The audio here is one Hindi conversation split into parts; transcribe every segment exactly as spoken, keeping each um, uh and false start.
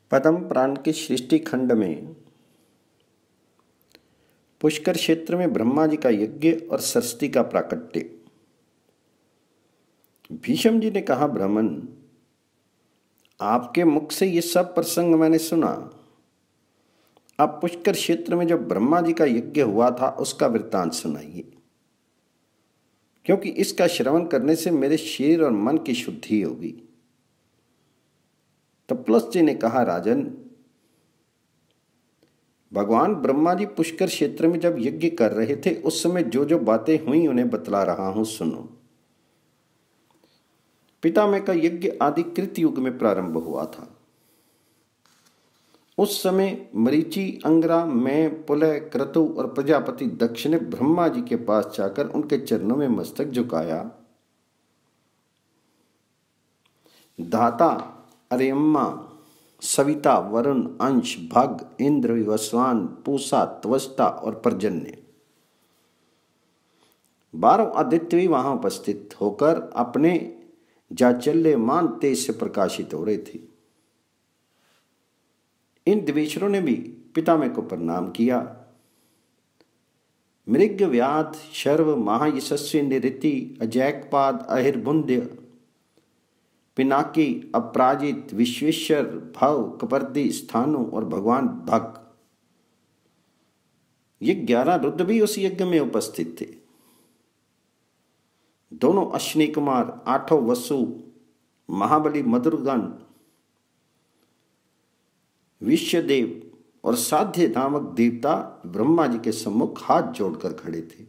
पद्म पुराण के सृष्टि खंड में पुष्कर क्षेत्र में ब्रह्मा जी का यज्ञ और सरस्वती का प्राकट्य। भीष्म जी ने कहा, ब्राह्मण, आपके मुख से ये सब प्रसंग मैंने सुना। अब पुष्कर क्षेत्र में जो ब्रह्मा जी का यज्ञ हुआ था उसका वृत्तांत सुनाइए, क्योंकि इसका श्रवण करने से मेरे शरीर और मन की शुद्धि होगी। तपलस जी ने कहा, राजन, भगवान ब्रह्मा जी पुष्कर क्षेत्र में जब यज्ञ कर रहे थे उस समय जो जो बातें हुई उन्हें बतला रहा हूं, सुनो। पितामह का यज्ञ आदि कृत युग में प्रारंभ हुआ था। उस समय मरीचि, अंगरा, मैं, पुलह, क्रतु और प्रजापति दक्ष ने ब्रह्मा जी के पास जाकर उनके चरणों में मस्तक झुकाया। धाता, अरेम्मा, सविता, वरुण, अंश, भग, इंद्र, विवस्वान, पूषा, त्वष्टा और पर्जन्य, बारह आदित्य भी वहां उपस्थित होकर अपने जाचल्यमान तेज से प्रकाशित हो रहे थे। इन दिवेश्वरों ने भी पितामह को प्रणाम किया। मृग, व्याध, शर्व, महायशस्वी, निरिति, अजैकपाद, अहिर्बुंध्य, पिनाकी, अपराजित, विश्वेश्वर, भव, कपर्दी, स्थानु और भगवान भग, ये ग्यारह रुद्र भी उस यज्ञ में उपस्थित थे। दोनों अश्विनी कुमार, आठों वसु, महाबली मधुरगण, विश्वदेव और साध्य नामक देवता ब्रह्मा जी के सम्मुख हाथ जोड़कर खड़े थे।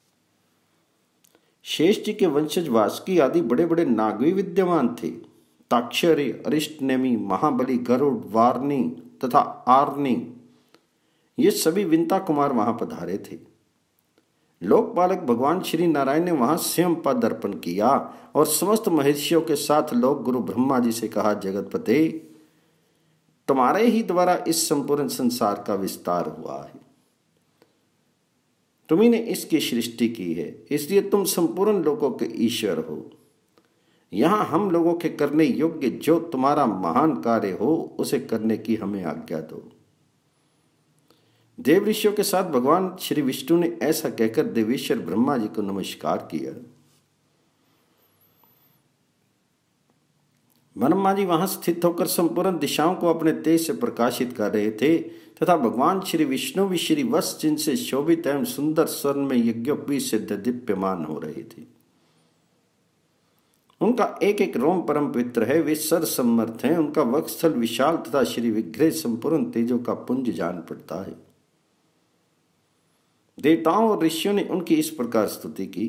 शेष जी के वंशज वासुकी आदि बड़े बड़े नाग भी विद्यमान थे। ताक्षरी, अरिष्टनेमी, महाबली, गरुड़, वारनी तथा आर्नी, ये सभी विंता कुमार वहां पधारे थे। लोकपालक भगवान श्री नारायण ने वहां स्वयं पदार्पण किया और समस्त महर्षियों के साथ लोक गुरु ब्रह्मा जी से कहा, जगतपते, तुम्हारे ही द्वारा इस संपूर्ण संसार का विस्तार हुआ है। तुम्ही ने इसकी सृष्टि की है, इसलिए तुम संपूर्ण लोगों के ईश्वर हो। यहां हम लोगों के करने योग्य जो तुम्हारा महान कार्य हो उसे करने की हमें आज्ञा दो। देव ऋषियों के साथ भगवान श्री विष्णु ने ऐसा कहकर देवेश्वर ब्रह्मा जी को नमस्कार किया। ब्रह्मा जी वहां स्थित होकर संपूर्ण दिशाओं को अपने तेज से प्रकाशित कर रहे थे तथा भगवान श्री विष्णु भी श्री वत्स जिनसे शोभित एवं सुंदर स्वर्ण में यज्ञोपवीत से दीप्यमान हो रहे थे। उनका एक एक रोम परम पवित्र है, वे सर समर्थ हैं, उनका वक्षस्थल विशाल तथा श्री विग्रह संपूर्ण तेजों का पुंज जान पड़ता है। देवताओं और ऋषियों ने उनकी इस प्रकार स्तुति की।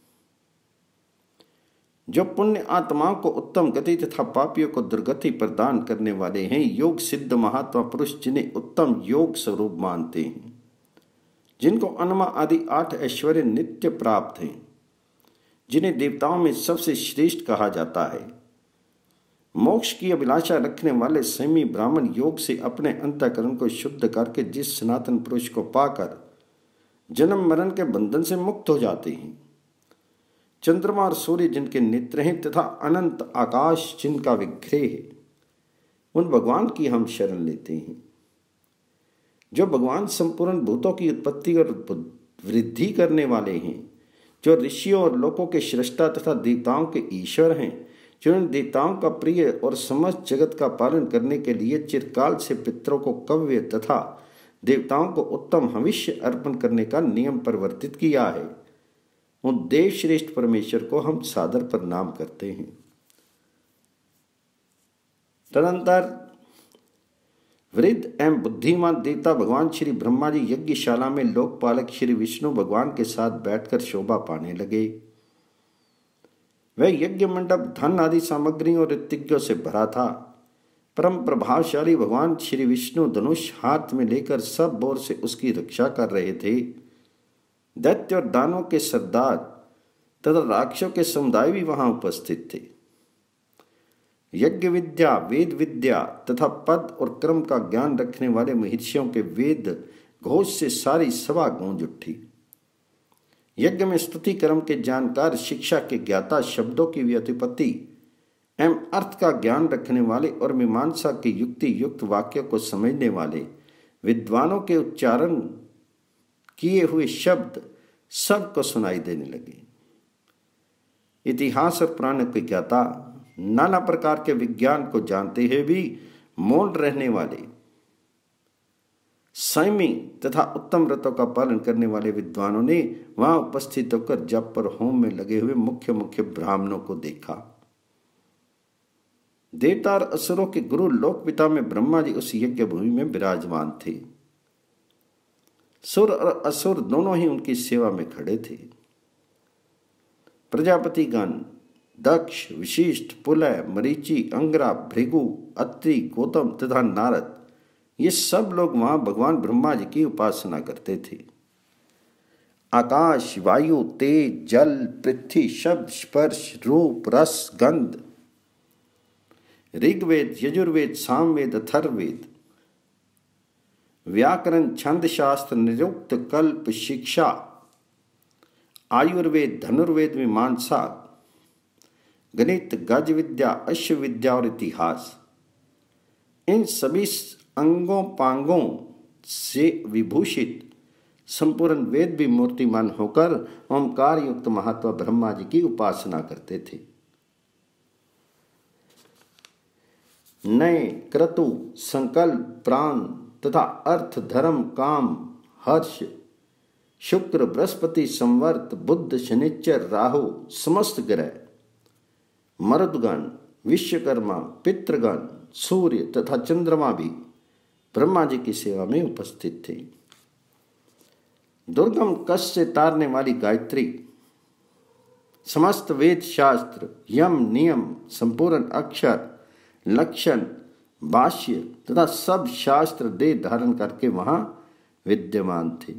जो पुण्य आत्माओं को उत्तम गति तथा पापियों को दुर्गति प्रदान करने वाले हैं, योग सिद्ध महात्मा पुरुष जिन्हें उत्तम योग स्वरूप मानते हैं, जिनको अनमा आदि आठ ऐश्वर्य नित्य प्राप्त हैं, जिन्हें देवताओं में सबसे श्रेष्ठ कहा जाता है, मोक्ष की अभिलाषा रखने वाले संयमी ब्राह्मण योग से अपने अंतःकरण को शुद्ध करके जिस सनातन पुरुष को पाकर जन्म मरण के बंधन से मुक्त हो जाते हैं, चंद्रमा और सूर्य जिनके नेत्र हैं तथा अनंत आकाश जिनका विग्रह है, उन भगवान की हम शरण लेते हैं। जो भगवान संपूर्ण भूतों की उत्पत्ति और वृद्धि करने वाले हैं, जो ऋषियों और लोकों के सृष्टा तथा देवताओं के ईश्वर हैं, जो इन देवताओं का प्रिय और समस्त जगत का पालन करने के लिए चिरकाल से पितरों को कव्य तथा देवताओं को उत्तम हविष्य अर्पण करने का नियम परिवर्तित किया है, उन देव श्रेष्ठ परमेश्वर को हम सादर प्रणाम करते हैं। तदंतर वृद्ध एवं बुद्धिमान देवता भगवान श्री ब्रह्मा जी यज्ञशाला में लोकपालक श्री विष्णु भगवान के साथ बैठकर शोभा पाने लगे। वह यज्ञ मंडप धन आदि सामग्री और ऋतिज्ञों से भरा था। परम प्रभावशाली भगवान श्री विष्णु धनुष हाथ में लेकर सब ओर से उसकी रक्षा कर रहे थे। दैत्य और दानवों के सरदार तथा राक्षसों के समुदाय भी वहां उपस्थित थे। यज्ञ विद्या, वेद विद्या तथा पद और क्रम का ज्ञान रखने वाले महर्षियों के वेद घोष से सारी सभा गूंज उठी। यज्ञ में स्तुति कर्म के जानकार, शिक्षा के ज्ञाता, शब्दों की व्युत्पत्ति एवं अर्थ का ज्ञान रखने वाले और मीमांसा के युक्ति युक्त वाक्य को समझने वाले विद्वानों के उच्चारण किए हुए शब्द सबको सुनाई देने लगे। इतिहास और पुराण के ज्ञाता, नाना प्रकार के विज्ञान को जानते हुए भी मौन रहने वाले, संयमी तथा उत्तम व्रतों का पालन करने वाले विद्वानों ने वहां उपस्थित होकर जप और होम में लगे हुए मुख्य मुख्य ब्राह्मणों को देखा। देवता और असुरों के गुरु लोकपिता में ब्रह्मा जी उस यज्ञ भूमि में विराजमान थे। सुर और असुर दोनों ही उनकी सेवा में खड़े थे। प्रजापतिगण दक्ष, विशिष्ट, पुलय, मरीचि, अंगरा, भृगु, अत्रि, गौतम तथा नारद, ये सब लोग वहां भगवान ब्रह्मा जी की उपासना करते थे। आकाश, वायु, तेज, जल, पृथ्वी, शब्द, स्पर्श, रूप, रस, गंध, ऋग्वेद, यजुर्वेद, सामवेद, अथर्ववेद, व्याकरण, छंद शास्त्र, निरुक्त, कल्प, शिक्षा, आयुर्वेद, धनुर्वेद, मीमांसा, गणित, गज विद्या, अश्व विद्या और इतिहास, इन सभी अंगों पांगों से विभूषित संपूर्ण वेद भी मूर्तिमान होकर ओंकार युक्त महात्मा ब्रह्मा जी की उपासना करते थे। नए क्रतु, संकल्प, प्राण तथा अर्थ, धर्म, काम, हर्ष, शुक्र, बृहस्पति, संवर्त, बुध, शनिचर, राहु, समस्त ग्रह, मरुदगण, विश्वकर्मा, पितृगण, सूर्य तथा चंद्रमा भी ब्रह्मा जी की सेवा में उपस्थित थे। दुर्गम कष्ट से तारने वाली गायत्री, समस्त वेद शास्त्र, यम, नियम, संपूर्ण अक्षर, लक्षण, भाष्य तथा सब शास्त्र देह धारण करके वहां विद्यमान थे।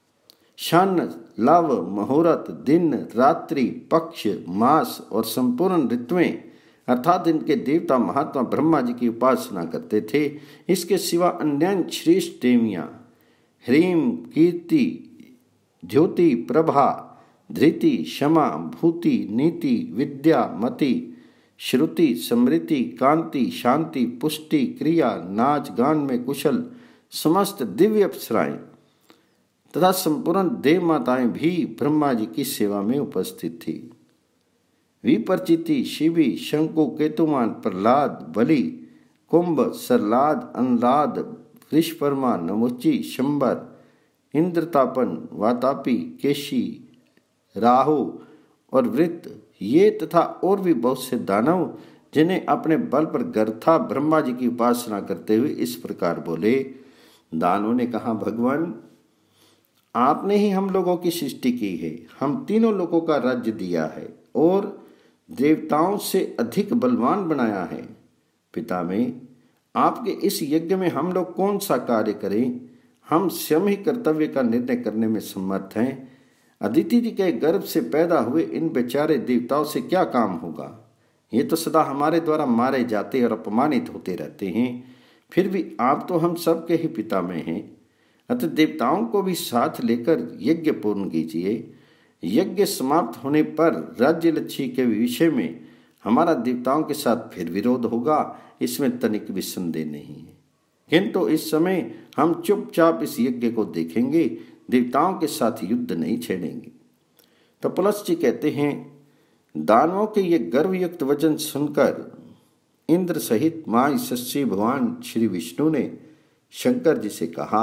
शन, लव, मुहूर्त, दिन, रात्रि, पक्ष, मास और संपूर्ण ऋतुएं अर्थात इनके देवता महात्मा ब्रह्मा जी की उपासना करते थे। इसके सिवा अन्य श्रेष्ठ देवियां ह्रीम, कीर्ति, ज्योति, प्रभा, धृति, क्षमा, भूति, नीति, विद्या, मति, श्रुति, समृति, कांति, शांति, पुष्टि, क्रिया, नाच गान में कुशल समस्त दिव्य अप्सराएं तथा संपूर्ण देव माताएं भी ब्रह्मा जी की सेवा में उपस्थित थी। विपरचिति, शिवी, शंकु, केतुमान, प्रहलाद, बलि, कुंभ, सरलाद, अनुलाद, वृषपर्मा, नमुची, शंबर, इंद्रतापन, वातापी, केशी, राहु और वृत्त, ये तथा और भी बहुत से दानव जिन्हें अपने बल पर गर्था ब्रह्मा जी की उपासना करते हुए इस प्रकार बोले। दानवों ने कहा, भगवान आपने ही हम लोगों की सृष्टि की है, हम तीनों लोगों का राज्य दिया है और देवताओं से अधिक बलवान बनाया है। पिता में आपके इस यज्ञ में हम लोग कौन सा कार्य करें? हम स्वयं ही कर्तव्य का निर्णय करने में समर्थ हैं। अदिति जी के गर्भ से पैदा हुए इन बेचारे देवताओं से क्या काम होगा? ये तो सदा हमारे द्वारा मारे जाते और अपमानित होते रहते हैं। फिर भी आप तो हम सबके ही पिता में हैं, अतः देवताओं को भी साथ लेकर यज्ञ पूर्ण कीजिए। यज्ञ समाप्त होने पर राज्य लक्ष्य के विषय में हमारा देवताओं के साथ फिर विरोध होगा, इसमें तनिक भी संदेह नहीं है। किंतु इस समय हम चुपचाप इस यज्ञ को देखेंगे, देवताओं के साथ युद्ध नहीं छेड़ेंगे। तो पुलस्त्य कहते हैं, दानवों के ये गर्वयुक्त वचन सुनकर इंद्र सहित मां यशस्वी भगवान श्री विष्णु ने शंकर जी से कहा।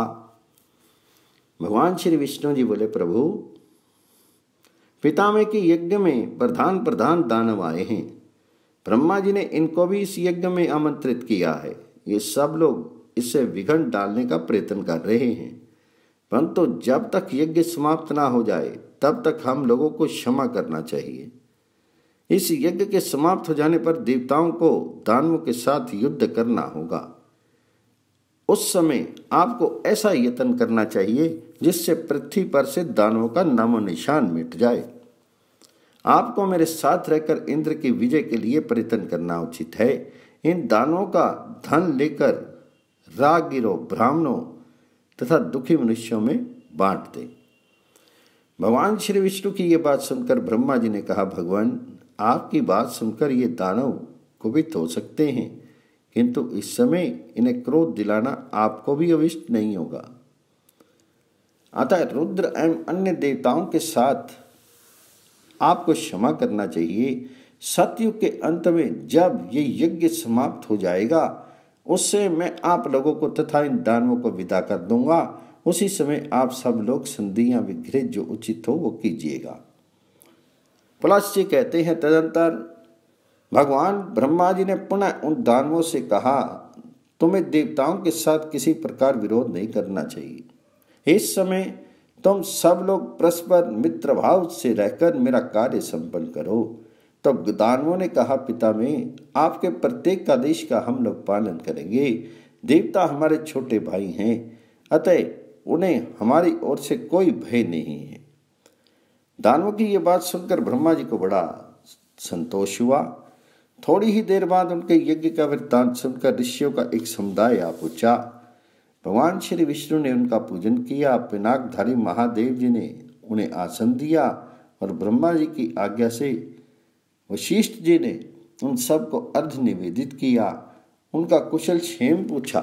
भगवान श्री विष्णु जी बोले, प्रभु पितामह के यज्ञ में प्रधान प्रधान दानव आए हैं। ब्रह्मा जी ने इनको भी इस यज्ञ में आमंत्रित किया है। ये सब लोग इसे विघ्न डालने का प्रयत्न कर रहे हैं, परंतु जब तक यज्ञ समाप्त ना हो जाए तब तक हम लोगों को क्षमा करना चाहिए। इस यज्ञ के समाप्त हो जाने पर देवताओं को दानवों के साथ युद्ध करना होगा। उस समय आपको ऐसा यत्न करना चाहिए जिससे पृथ्वी पर से दानवों का नामो निशान मिट जाए। आपको मेरे साथ रहकर इंद्र की विजय के लिए प्रयत्न करना उचित है। इन दानवों का धन लेकर रागिरों, ब्राह्मणों तथा दुखी मनुष्यों में बांट दे। भगवान श्री विष्णु की ये बात सुनकर ब्रह्मा जी ने कहा, भगवान आपकी बात सुनकर ये दानव कुपित हो सकते हैं, किंतु इस समय इन्हें क्रोध दिलाना आपको भी अविष्ट नहीं होगा। अतः रुद्र एवं अन्य देवताओं के साथ आपको क्षमा करना चाहिए। सतयुग के अंत में जब ये यज्ञ समाप्त हो जाएगा, उससे मैं आप लोगों को तथा इन दानवों को विदा कर दूंगा। उसी समय आप सब लोग संधियां विग्रह जो उचित हो वो कीजिएगा। पुलस्त्य कहते हैं, तदंतर भगवान ब्रह्मा जी ने पुनः उन दानवों से कहा, तुम्हें देवताओं के साथ किसी प्रकार विरोध नहीं करना चाहिए। इस समय तुम सब लोग परस्पर मित्र भाव से रहकर मेरा कार्य संपन्न करो। तब तो दानवों ने कहा, पिता में आपके प्रत्येक आदेश का हम लोग पालन करेंगे। देवता हमारे छोटे भाई हैं, अतः उन्हें हमारी ओर से कोई भय नहीं है। दानवों की ये बात सुनकर ब्रह्मा जी को बड़ा संतोष हुआ। थोड़ी ही देर बाद उनके यज्ञ का वृत्तांत सुनकर ऋषियों का एक समुदाय आ पहुंचा। भगवान श्री विष्णु ने उनका पूजन किया। पिनाकधारी महादेव जी ने उन्हें आसन दिया और ब्रह्मा जी की आज्ञा से वशिष्ठ जी ने उन सबको अर्घ्य निवेदित किया। उनका कुशल क्षेम पूछा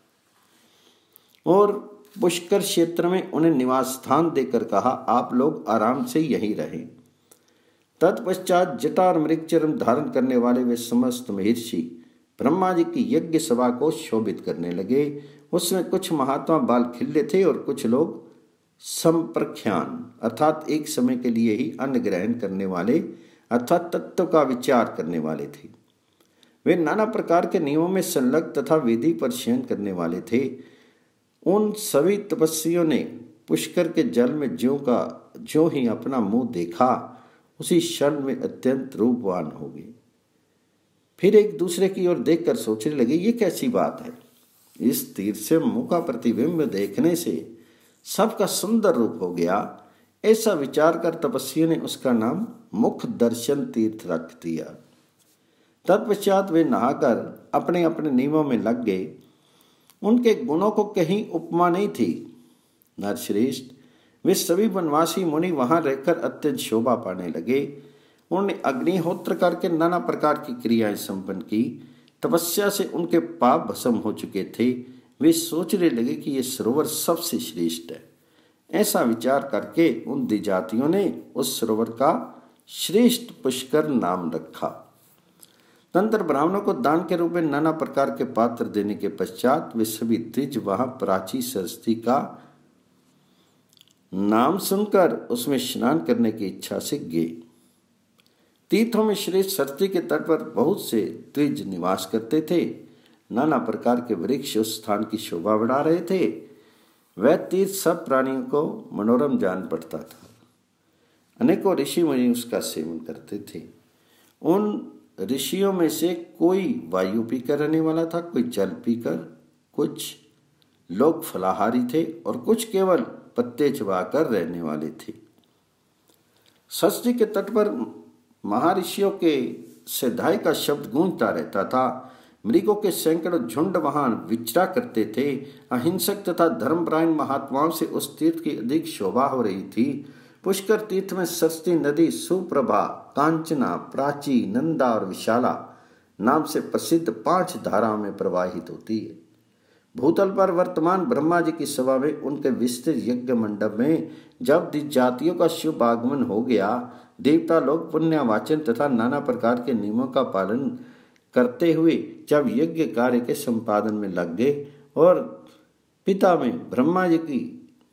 और पुष्कर क्षेत्र में उन्हें निवास स्थान देकर कहा, आप लोग आराम से यहीं रहें। तत्पश्चात जटा और मृगचर्म धारण करने वाले वे समस्त महर्षि ब्रह्मा जी की यज्ञ सभा को शोभित करने लगे। उसमें कुछ महात्मा बाल खिल्ले थे और कुछ लोग संप्रख्यान अर्थात एक समय के लिए ही अन्न ग्रहण करने वाले अर्थात तत्व का विचार करने वाले थे। वे नाना प्रकार के नियमों में संलग्न तथा विधि पर शयन करने वाले थे। उन सभी तपस्वियों ने पुष्कर के जल में ज्यों का ज्यों ही अपना मुंह देखा, उसी क्षण में अत्यंत रूपवान हो गए। फिर एक दूसरे की ओर देखकर सोचने लगे, ये कैसी बात है। इस तीर से मुंह का प्रतिबिंब देखने से सबका सुंदर रूप हो गया। ऐसा विचार कर तपस्वियों ने उसका नाम मुख दर्शन तीर्थ रख दिया। तत्पश्चात वे नहाकर अपने अपने नियमों में लग गए। उनके गुणों को कहीं उपमा नहीं थी। नरश्रेष्ठ, वे सभी वनवासी मुनि वहां रहकर अत्यंत शोभा पाने लगे। उन्होंने अग्निहोत्र करके नाना प्रकार की क्रियाएं संपन्न की। तपस्या से उनके पाप भस्म हो चुके थे। वे सोचने लगे कि यह सरोवर सबसे श्रेष्ठ है। ऐसा विचार करके उन द्विजातियों ने उस सरोवर का श्रेष्ठ पुष्कर नाम रखा। तंत्र ब्राह्मणों को दान के रूप में नाना प्रकार के पात्र देने के पश्चात वे सभी द्विज वहां प्राची सरस्वती का नाम सुनकर उसमें स्नान करने की इच्छा से गए। तीर्थों में श्रेष्ठ सरस्वती के तट पर बहुत से द्विज निवास करते थे। नाना प्रकार के वृक्ष उस स्थान की शोभा बढ़ा रहे थे। वह तीर्थ सब प्राणियों को मनोरम जान पड़ता था। अनेकों ऋषि मुनि उसका सेवन करते थे। उन ऋषियों में से कोई वायु पीकर रहने वाला था, कोई जल पीकर, कुछ लोग फलाहारी थे और कुछ केवल पत्ते चबाकर रहने वाले थे। सरस्वती के तट पर महर्षियों के सिधाई का शब्द गूंजता रहता था। मृगों के सैकड़ों झुंड वहां विचरा करते थे। अहिंसक तथा धर्मपरायण महात्माओं से उस तीर्थ की अधिक शोभा हो रही थी। पुष्कर तीर्थ में सरस्वती नदी सुप्रभा, कांचना, प्राची, नंदा और विशाला नाम से प्रसिद्ध पांच धाराओं में प्रवाहित होती है। भूतल पर वर्तमान ब्रह्मा जी की सभा में उनके विस्तृत यज्ञ मंडप में जब जातियों का शुभ आगमन हो गया, देवता लोग पुण्यवाचन तथा नाना प्रकार के नियमों का पालन करते हुए जब यज्ञ कार्य के संपादन में लग गए और पिता में ब्रह्मा जी की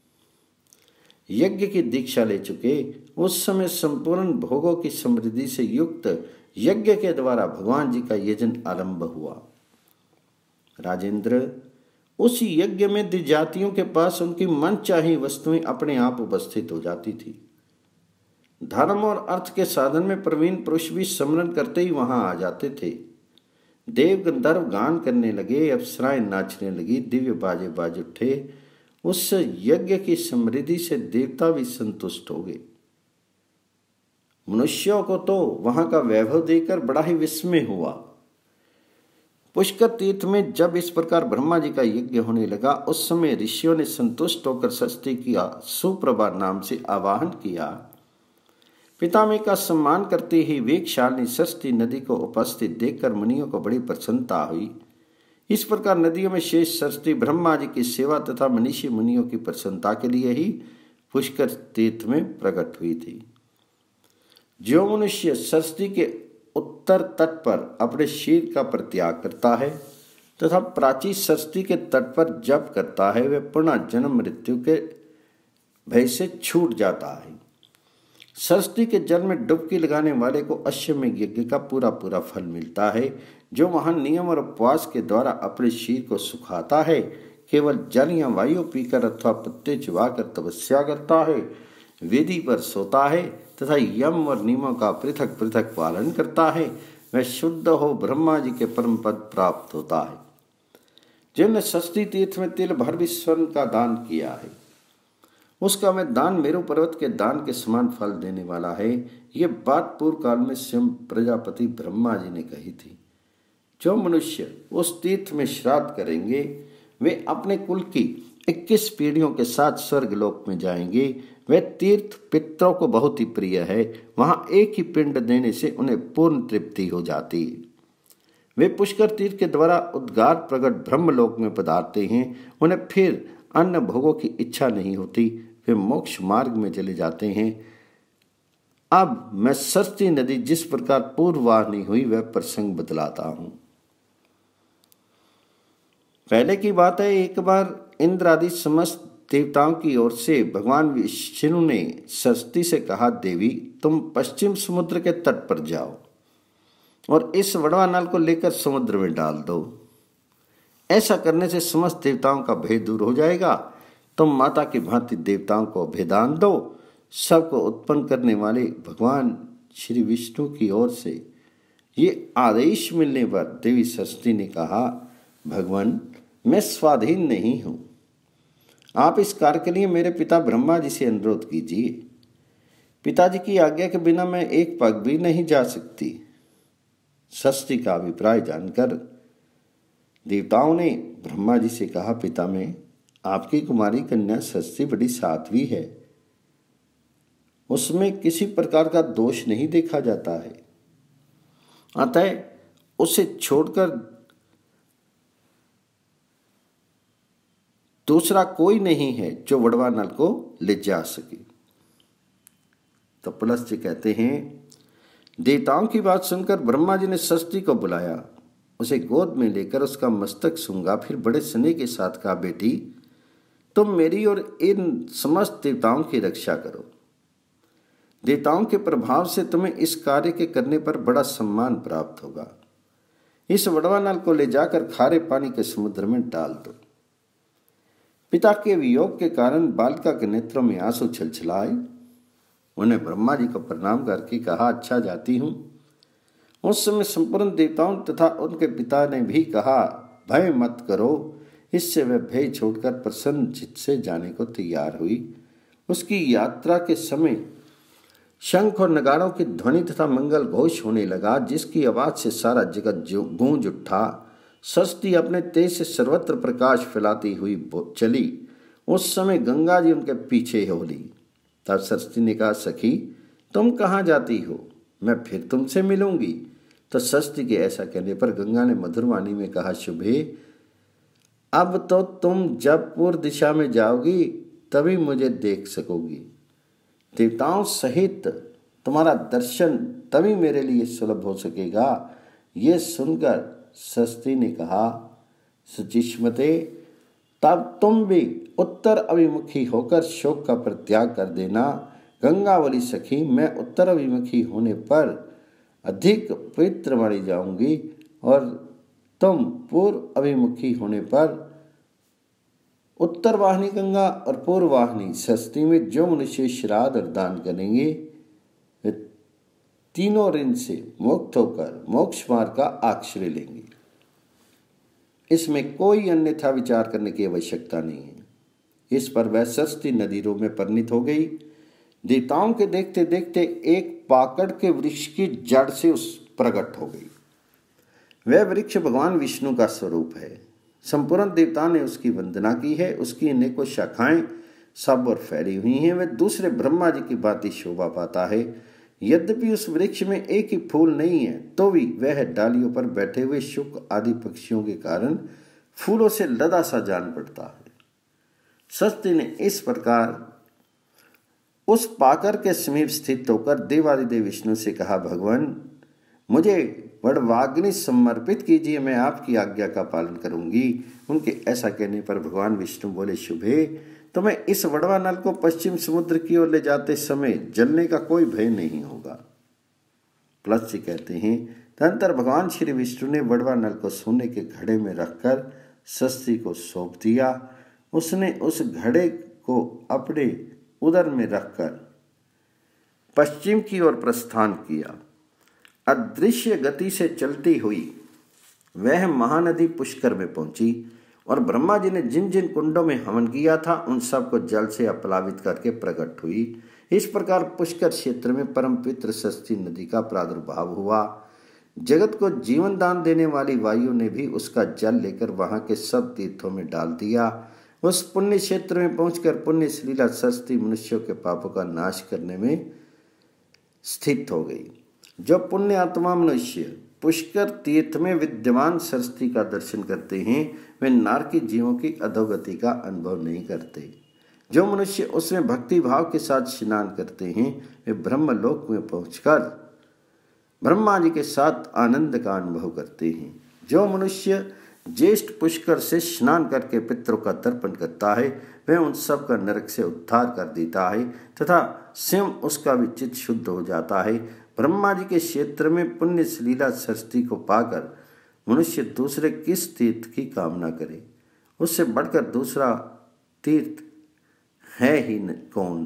यज्ञ की दीक्षा ले चुके, उस समय संपूर्ण भोगों की समृद्धि से युक्त यज्ञ के द्वारा भगवान जी का यजन आरंभ हुआ। राजेंद्र, उस यज्ञ में द्विजातियों के पास उनकी मनचाही वस्तुएं अपने आप उपस्थित हो जाती थी। धर्म और अर्थ के साधन में प्रवीण पुरुष भी स्मरण करते ही वहां आ जाते थे। देव गंधर्व गान करने लगे, अप्सराएं नाचने लगी, दिव्य बाजे बाज उठे। उस यज्ञ की समृद्धि से देवता भी संतुष्ट हो गए। मनुष्यों को तो वहां का वैभव देखकर बड़ा ही विस्मय हुआ। पुष्कर तीर्थ में जब इस प्रकार ब्रह्मा जी का यज्ञ होने लगा, उस समय ऋषियों ने संतुष्ट होकर सरस्वती का सुप्रभा नाम से आवाहन किया। पितामह का सम्मान करते ही वेगशालिनी सरस्वती नदी को उपस्थित देखकर मुनियों को बड़ी प्रसन्नता हुई। इस प्रकार नदियों में शेष सरस्वती ब्रह्मा जी की सेवा तथा मनीषी मुनियों की प्रसन्नता के लिए ही पुष्कर तीर्थ में प्रकट हुई थी। जो मनुष्य सरस्वती के उत्तर तट पर अपने शरीर का परित्याग करता है तथा प्राची सरस्वती के तट पर जप करता है, वह पुनः जन्म मृत्यु के भय से छूट जाता है। सरस्वती के जल में डुबकी लगाने वाले को अश्वमेध यज्ञ का पूरा पूरा फल मिलता है। जो महान नियम और उपवास के द्वारा अपने शरीर को सुखाता है, केवल जल या वायु पीकर अथवा पत्ते चुबाकर तपस्या करता है, वेदी पर सोता है तथा यम और नियमों का पृथक पृथक पालन करता है, वह शुद्ध हो ब्रह्मा जी के परम पद प्राप्त होता है। जिन्होंने सरस्वती तीर्थ में तिल भर भी स्वर्ण का दान किया है, उसका वह दान मेरु पर्वत के दान के समान फल देने वाला है। ये बात पूर्व काल में स्वयं प्रजापति ब्रह्मा जी ने कही थी। जो मनुष्य उस तीर्थ में श्राद्ध करेंगे, वे अपने कुल की इक्कीस पीढ़ियों के साथ स्वर्ग लोक में जाएंगे। वह तीर्थ पितरों को बहुत ही प्रिय है। वहां एक ही पिंड देने से उन्हें पूर्ण तृप्ति हो जाती है। वे पुष्कर तीर्थ के द्वारा उद्गार प्रकट ब्रह्मलोक में पधारते हैं। उन्हें फिर अन्य भोगों की इच्छा नहीं होती, वे मोक्ष मार्ग में चले जाते हैं। अब मैं सरस्वती नदी जिस प्रकार पूर्ववाहिनी हुई वह प्रसंग बतलाता हूं। पहले की बात है, एक बार इंद्र आदि समस्त देवताओं की ओर से भगवान विष्णु ने सरस्वती से कहा, देवी तुम पश्चिम समुद्र के तट पर जाओ और इस वड़वा नल को लेकर समुद्र में डाल दो। ऐसा करने से समस्त देवताओं का भेद दूर हो जाएगा। तुम माता की भांति देवताओं को अभेदान दो। सबको उत्पन्न करने वाले भगवान श्री विष्णु की ओर से ये आदेश मिलने पर देवी सरस्वती ने कहा, भगवान मैं स्वाधीन नहीं हूं, आप इस कार्य के लिए मेरे पिता ब्रह्मा जी से अनुरोध कीजिए। पिताजी की आज्ञा के बिना मैं एक पग भी नहीं जा सकती। सरस्वती का अभिप्राय जानकर देवताओं ने ब्रह्मा जी से कहा, पिता में आपकी कुमारी कन्या सरस्वती बड़ी साध्वी है, उसमें किसी प्रकार का दोष नहीं देखा जाता है, अतः उसे छोड़कर दूसरा कोई नहीं है जो वड़वा नल को ले जा सके। तो पुलस्त्य कहते हैं, देवताओं की बात सुनकर ब्रह्मा जी ने सरस्वती को बुलाया, उसे गोद में लेकर उसका मस्तक सूंघा, फिर बड़े स्नेह के साथ कहा, बेटी तुम मेरी और इन समस्त देवताओं की रक्षा करो। देवताओं के प्रभाव से तुम्हें इस कार्य के करने पर बड़ा सम्मान प्राप्त होगा। इस वड़वा नल को ले जाकर खारे पानी के समुद्र में डाल दो। पिता के वियोग के कारण बालिका के नेत्रों में आंसू छलछलाए। उन्हें ब्रह्मा जी को प्रणाम करके कहा, अच्छा जाती हूं। उस समय संपूर्ण देवताओं तथा उनके पिता ने भी कहा, भय मत करो। इससे वह भय छोड़कर प्रसन्न चित्त से जाने को तैयार हुई। उसकी यात्रा के समय शंख और नगाड़ों की ध्वनि तथा मंगल घोष होने लगा, जिसकी आवाज से सारा जगत गूंज उठा। सरस्वती अपने तेज से सर्वत्र प्रकाश फैलाती हुई चली। उस समय गंगा जी उनके पीछे होली। तब सरस्वती ने कहा, सखी तुम कहाँ जाती हो, मैं फिर तुमसे मिलूंगी। तो सरस्वती के ऐसा कहने पर गंगा ने मधुरवाणी में कहा, शुभे अब तो तुम जब पूर्व दिशा में जाओगी तभी मुझे देख सकोगी। देवताओं सहित तुम्हारा दर्शन तभी मेरे लिए सुलभ हो सकेगा। ये सुनकर सरस्वती ने कहा, सुचिष्मते तब तुम भी उत्तर अभिमुखी होकर शोक का परित्याग कर देना। गंगावली सखी, मैं उत्तर अभिमुखी होने पर अधिक पवित्र मानी जाऊंगी और तुम पूर्व अभिमुखी होने पर उत्तर वाहिनी गंगा और पूर्व वाहिनी सरस्वती में जो मनुष्य श्राद्ध और दान करेंगे वे तीनों ऋण से मुक्त होकर मोक्ष मार्ग का आश्रय लेंगे। इसमें कोई अन्यथा विचार करने की आवश्यकता नहीं है। इस पर वह सरस्वती नदी रूप में परिणित हो गई। देवताओं के देखते देखते एक पाकड़ के वृक्ष की जड़ से उस प्रकट हो गई। वह वृक्ष भगवान विष्णु का स्वरूप है। संपूर्ण देवता ने उसकी वंदना की है। उसकी अनेकों शाखाएं सब और फैली हुई हैं। वह दूसरे ब्रह्मा जी की भांति शोभा पाता है। यद्यपि उस वृक्ष में एक ही फूल नहीं है, तो भी वह डालियों पर बैठे हुए शुक आदि पक्षियों के कारण फूलों से लदा सा जान पड़ता है। सस्ती ने इस प्रकार उस पाकर के समीप स्थित होकर देवादिदेव विष्णु से कहा, भगवान मुझे वड़वाग्नि समर्पित कीजिए, मैं आपकी आज्ञा का पालन करूंगी। उनके ऐसा कहने पर भगवान विष्णु बोले, शुभे, तुम्हें इस वड़वा नल को पश्चिम समुद्र की ओर ले जाते समय जलने का कोई भय नहीं होगा। प्लस जी कहते हैं, तदनंतर भगवान श्री विष्णु ने वड़वा नल को सोने के घड़े में रखकर सस्ती को सौंप दिया। उसने उस घड़े को अपने उदर में रखकर पश्चिम की ओर प्रस्थान किया। अदृश्य गति से चलती हुई वह महानदी पुष्कर में पहुंची और ब्रह्मा जी ने जिन जिन कुंडों में हवन किया था उन सब को जल से अपलावित करके प्रकट हुई। इस प्रकार पुष्कर क्षेत्र में परम पवित्र सस्ती नदी का प्रादुर्भाव हुआ। जगत को जीवन दान देने वाली वायु ने भी उसका जल लेकर वहां के सब तीर्थों में डाल दिया। उस पुण्य क्षेत्र में पहुंचकर पुण्य श्लीला सस्ती मनुष्यों के पापों का नाश करने में स्थित हो गई। जो पुण्य आत्मा मनुष्य पुष्कर तीर्थ में विद्यमान सरस्वती का दर्शन करते हैं, वे नारकी जीवों की अधोगति का अनुभव नहीं करते। जो मनुष्य उसमें भक्ति भाव के साथ स्नान करते हैं, वे ब्रह्मलोक में पहुंचकर ब्रह्मा जी के साथ आनंद का अनुभव करते हैं। जो मनुष्य ज्येष्ठ पुष्कर से स्नान करके पितरों का तर्पण करता है, वह उन सब का नरक से उद्धार कर देता है तथा स्वयं उसका भी चित्त शुद्ध हो जाता है। ब्रह्मा जी के क्षेत्र में पुण्य श्लीला सरस्वती को पाकर मनुष्य दूसरे किस तीर्थ की कामना करे? उससे बढ़कर दूसरा तीर्थ है ही कौन?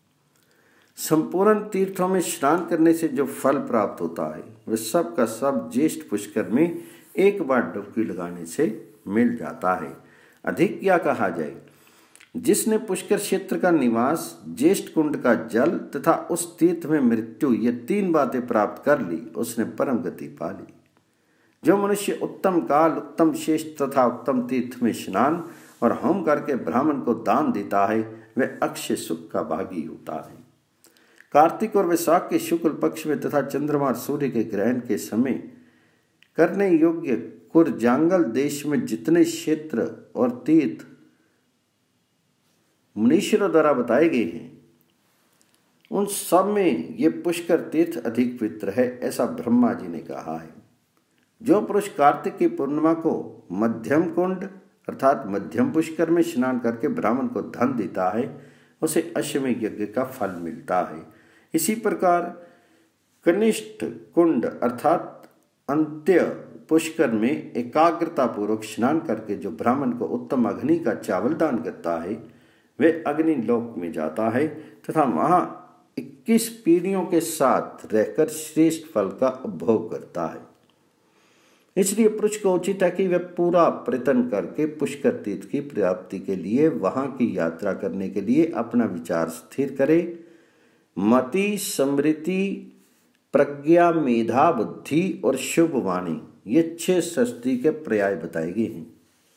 संपूर्ण तीर्थों में स्नान करने से जो फल प्राप्त होता है, वह सब का सब ज्येष्ठ पुष्कर में एक बार डुबकी लगाने से मिल जाता है। अधिक क्या कहा जाए, जिसने पुष्कर क्षेत्र का निवास, ज्येष्ठ कुंड का जल तथा उस तीर्थ में मृत्यु, ये तीन बातें प्राप्त कर ली, उसने परम गति पा ली। जो मनुष्य उत्तम काल, उत्तम शेष तथा उत्तम तीर्थ में स्नान और होम करके ब्राह्मण को दान देता है, वह अक्षय सुख का भागी होता है। कार्तिक और वैशाख के शुक्ल पक्ष में तथा चंद्रमा और सूर्य के ग्रहण के समय करने योग्य कुरजांगल देश में जितने क्षेत्र और तीर्थ मुनीश्वरों द्वारा बताए गए हैं, उन सब में ये पुष्कर तीर्थ अधिक पवित्र है, ऐसा ब्रह्मा जी ने कहा है। जो पुरुष कार्तिक की पूर्णिमा को मध्यम कुंड अर्थात मध्यम पुष्कर में स्नान करके ब्राह्मण को धन देता है, उसे अश्वमेध यज्ञ का फल मिलता है। इसी प्रकार कनिष्ठ कुंड अर्थात अंत्य पुष्कर में एकाग्रता पूर्वक स्नान करके जो ब्राह्मण को उत्तम अग्नि का चावल दान करता है, वे अग्नि लोक में जाता है तथा वहां इक्कीस पीढ़ियों के साथ रहकर श्रेष्ठ फल का उपभोग करता है। इसलिए पुरुष को उचित है कि वह पूरा प्रयत्न करके पुष्कर तीर्थ की प्राप्ति के लिए वहां की यात्रा करने के लिए अपना विचार स्थिर करे। मति, स्मृति, प्रज्ञा, मेधा, बुद्धि और शुभ वाणी, ये छह सस्ती के पर्याय बताए गए हैं।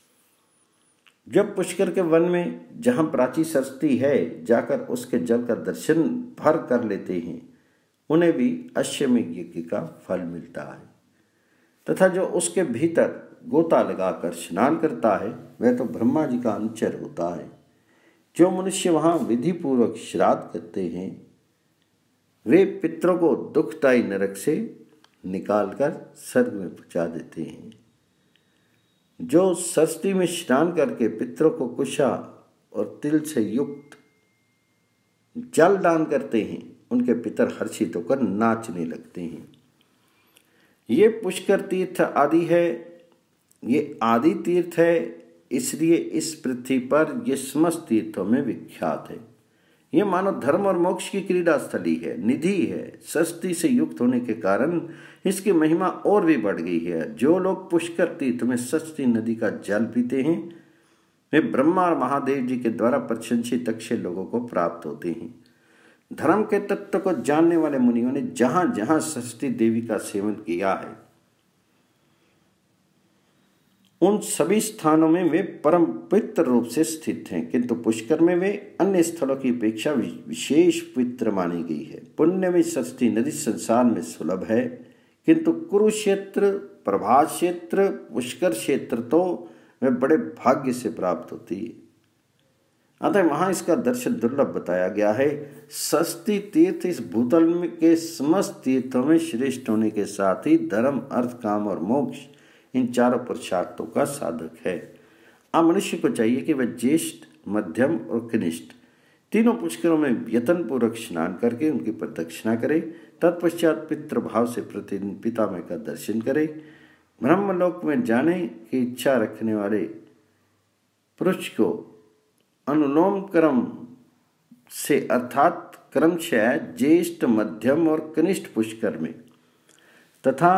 जब पुष्कर के वन में जहां प्राची सरस्वती है जाकर उसके जल का दर्शन भर कर लेते हैं, उन्हें भी अश्वमेध यज्ञ का फल मिलता है तथा जो उसके भीतर गोता लगाकर स्नान करता है, वह तो ब्रह्मा जी का अनुचर होता है। जो मनुष्य वहां विधि पूर्वक श्राद्ध करते हैं, वे पितरों को दुखदायी नरक से निकालकर स्वर्ग में पहुंचा देते हैं। जो सरस्वती में स्नान करके पितरों को कुशा और तिल से युक्त जल दान करते हैं, उनके पितर हर्षित होकर नाचने लगते हैं। ये पुष्कर तीर्थ आदि है, ये आदि तीर्थ है, इसलिए इस पृथ्वी पर ये समस्त तीर्थों में विख्यात है। ये मानव धर्म और मोक्ष की क्रीड़ा स्थली है, निधि है। सरस्वती से युक्त होने के कारण इसकी महिमा और भी बढ़ गई है। जो लोग पुष्कर तीर्थ में सरस्वती नदी का जल पीते हैं, वे ब्रह्मा और महादेव जी के द्वारा प्रशंसित अक्षय लोगों को प्राप्त होते हैं। धर्म के तत्व को जानने वाले मुनियों ने जहां जहां सरस्वती देवी का सेवन किया है, उन सभी स्थानों में वे परम पवित्र रूप से स्थित हैं, किंतु पुष्कर में वे अन्य स्थलों की अपेक्षा विशेष पवित्र मानी गई है। पुण्य में सरस्वती नदी संसार में सुलभ है, किंतु कुरुक्षेत्र, प्रभास क्षेत्र, पुष्कर क्षेत्र तो वे बड़े भाग्य से प्राप्त होती है। अतः वहां इसका दर्शन दुर्लभ बताया गया है। सरस्वती तीर्थ इस भूतल के समस्त तीर्थों में श्रेष्ठ होने के साथ ही धर्म, अर्थ, काम और मोक्ष इन चारों पुरुषार्थों का साधक है। अब मनुष्य को चाहिए कि वह ज्येष्ठ, मध्यम और कनिष्ठ तीनों पुष्करों में यत्न पूर्वक स्नान करके उनकी प्रदक्षिणा करे। तत्पश्चात पितृभाव से प्रतिदिन पितामह का दर्शन करे। ब्रह्मलोक में जाने की इच्छा रखने वाले पुरुष को अनुलोम क्रम से अर्थात क्रमशः ज्येष्ठ, मध्यम और कनिष्ठ पुष्कर में तथा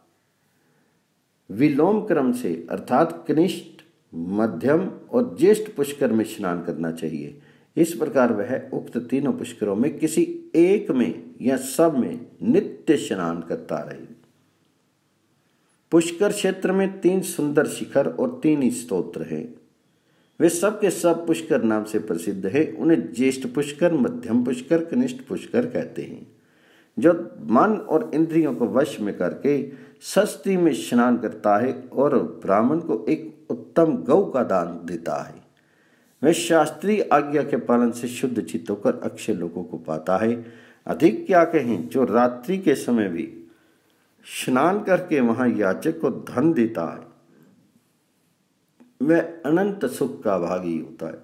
विलोम क्रम से अर्थात कनिष्ठ, मध्यम और ज्येष्ठ पुष्कर में स्नान करना चाहिए। इस प्रकार वह उक्त तीनों पुष्करों में किसी एक में या सब में नित्य स्नान करता रहे। पुष्कर क्षेत्र में तीन सुंदर शिखर और तीन ही स्तोत्र हैं। वे सब के सब पुष्कर नाम से प्रसिद्ध है। उन्हें ज्येष्ठ पुष्कर, मध्यम पुष्कर, कनिष्ठ पुष्कर कहते हैं। जो मन और इंद्रियों को वश में करके सरस्वती में स्नान करता है और ब्राह्मण को एक उत्तम गौ का दान देता है, वह शास्त्रीय आज्ञा के पालन से शुद्ध चित्त होकर अक्षय लोगों को पाता है। अधिक क्या कहें, जो रात्रि के समय भी स्नान करके वहां याचक को धन देता है, वह अनंत सुख का भागी होता है।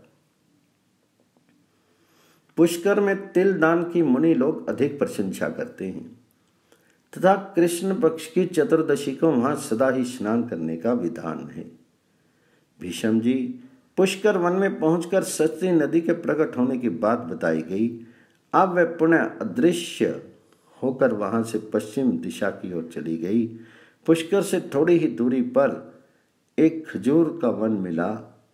पुष्कर में तिल दान की मुनि लोग अधिक प्रशंसा करते हैं तथा कृष्ण पक्ष की चतुर्दशी को वहां सदा ही स्नान करने का विधान है। भीष्म जी, पुष्कर वन में पहुंचकर सरस्वती नदी के प्रकट होने की बात बताई गई। अब वह पुनः अदृश्य होकर वहां से पश्चिम दिशा की ओर चली गई। पुष्कर से थोड़ी ही दूरी पर एक खजूर का वन मिला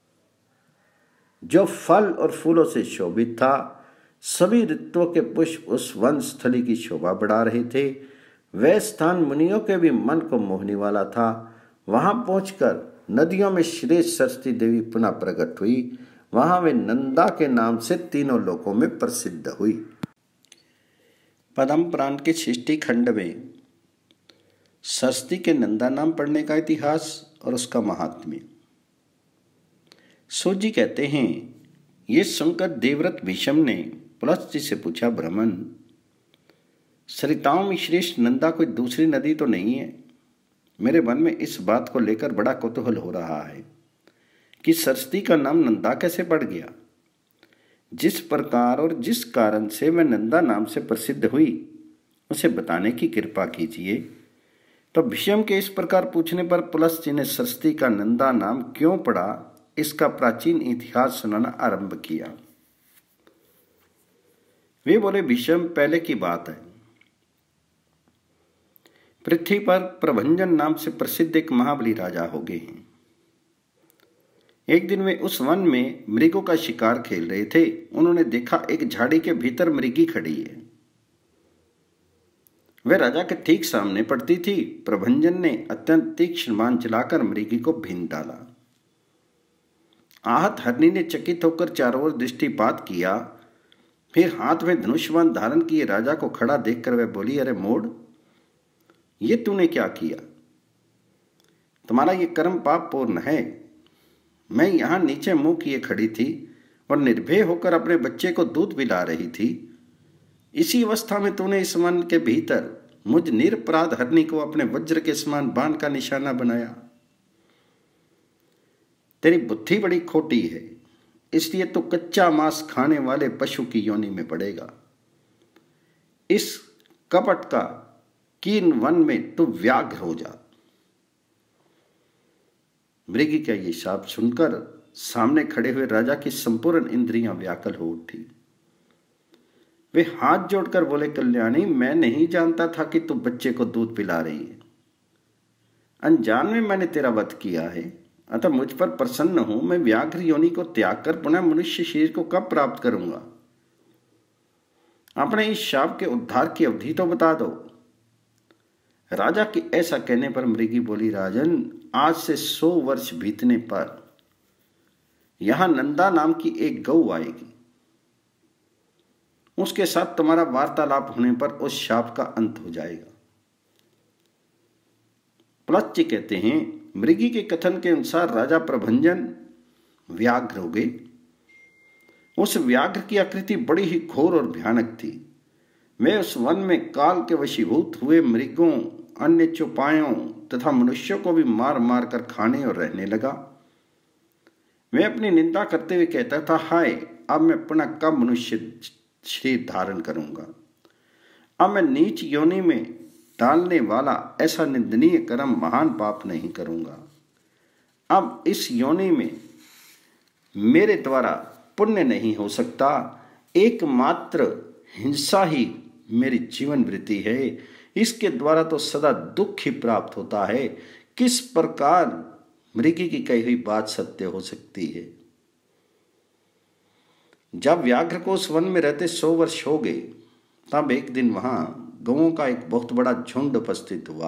जो फल और फूलों से शोभित था। सभी ऋतुओं के पुष्प उस वन स्थली की शोभा बढ़ा रहे थे। वह स्थान मुनियों के भी मन को मोहने वाला था। वहां पहुंचकर नदियों में श्रेष्ठ सरस्वती देवी पुनः प्रकट हुई। वहां वे नंदा के नाम से तीनों लोकों में प्रसिद्ध हुई। पद्म पुराण के सृष्टि खंड में सरस्वती के नंदा नाम पड़ने का इतिहास और उसका महात्म्य। सूत जी कहते हैं, ये सुनकर देवव्रत भीष्म ने पुलस्त्य से पूछा, ब्राह्मण, सरिताओं में श्रेष्ठ नंदा कोई दूसरी नदी तो नहीं है? मेरे मन में इस बात को लेकर बड़ा कौतूहल हो रहा है कि सरस्वती का नाम नंदा कैसे पड़ गया। जिस प्रकार और जिस कारण से वह नंदा नाम से प्रसिद्ध हुई उसे बताने की कृपा कीजिए। तो भीष्म के इस प्रकार पूछने पर पुलस्त्य ने सरस्वती का नंदा नाम क्यों पड़ा इसका प्राचीन इतिहास सुनाना आरंभ किया। वे बोले, भीष्म, पहले की बात है, पृथ्वी पर प्रभंजन नाम से प्रसिद्ध एक महाबली राजा हो गए हैं। एक दिन वे उस वन में मृगों का शिकार खेल रहे थे। उन्होंने देखा एक झाड़ी के भीतर मृगी खड़ी है। वह राजा के ठीक सामने पड़ती थी। प्रभंजन ने अत्यंत तीक्ष्ण बाण चलाकर मृगी को भीन डाला। आहत हरनी ने चकित होकर चारों ओर दृष्टिपात किया। फिर हाथ में धनुष्यबाण धारण किए राजा को खड़ा देखकर वह बोली, अरे मोड़, ये तूने क्या किया? तुम्हारा ये कर्म पाप पूर्ण है। मैं यहां नीचे मुंह किए खड़ी थी और निर्भय होकर अपने बच्चे को दूध पिला रही थी। इसी अवस्था में तूने इस वन के भीतर मुझ निरपराध हरनी को अपने वज्र के समान बाण का निशाना बनाया। तेरी बुद्धि बड़ी खोटी है, इसलिए तू कच्चा मांस खाने वाले पशु की योनि में पड़ेगा। इस कपट का कीन वन में तू व्याघ्र हो जा। मृगी का ये शाप सुनकर सामने खड़े हुए राजा की संपूर्ण इंद्रियां व्याकुल हो उठी। वे हाथ जोड़कर बोले, कल्याणी, मैं नहीं जानता था कि तू बच्चे को दूध पिला रही है। अनजान में मैंने तेरा वध किया है, अतः मुझ पर प्रसन्न हूं। मैं व्याघ्र योनि को त्याग कर पुनः मनुष्य शरीर को कब प्राप्त करूंगा? अपने इस शाप के उद्धार की अवधि तो बता दो। राजा के ऐसा कहने पर मृगी बोली, राजन, आज से सौ वर्ष बीतने पर यहां नंदा नाम की एक गौ आएगी। उसके साथ तुम्हारा वार्तालाप होने पर उस शाप का अंत हो जाएगा। प्लच्य कहते हैं, मृगी के कथन के अनुसार राजा प्रभंजन व्याघ्र हो गए। उस व्याघ्र की आकृति बड़ी ही घोर और भयानक थी। वे उस वन में काल के वशीभूत हुए मृगों, अन्य चौपायों तथा मनुष्यों को भी मार मार कर खाने और रहने लगा। वे अपनी निंदा करते हुए कहता था, हाय, अब मैं पुनः कब मनुष्य शरीर धारण करूंगा। अब मैं नीच योनि में डालने वाला ऐसा निंदनीय कर्म, महान पाप नहीं करूंगा। अब इस योनि में मेरे द्वारा पुण्य नहीं हो सकता। एकमात्र हिंसा ही मेरी जीवन वृत्ति है। इसके द्वारा तो सदा दुख ही प्राप्त होता है। किस प्रकार मृगी की कही हुई बात सत्य हो सकती है। जब व्याघ्र को उस वन में रहते सौ वर्ष हो गए, तब एक दिन वहां गौओं का एक बहुत बड़ा झुंड उपस्थित हुआ।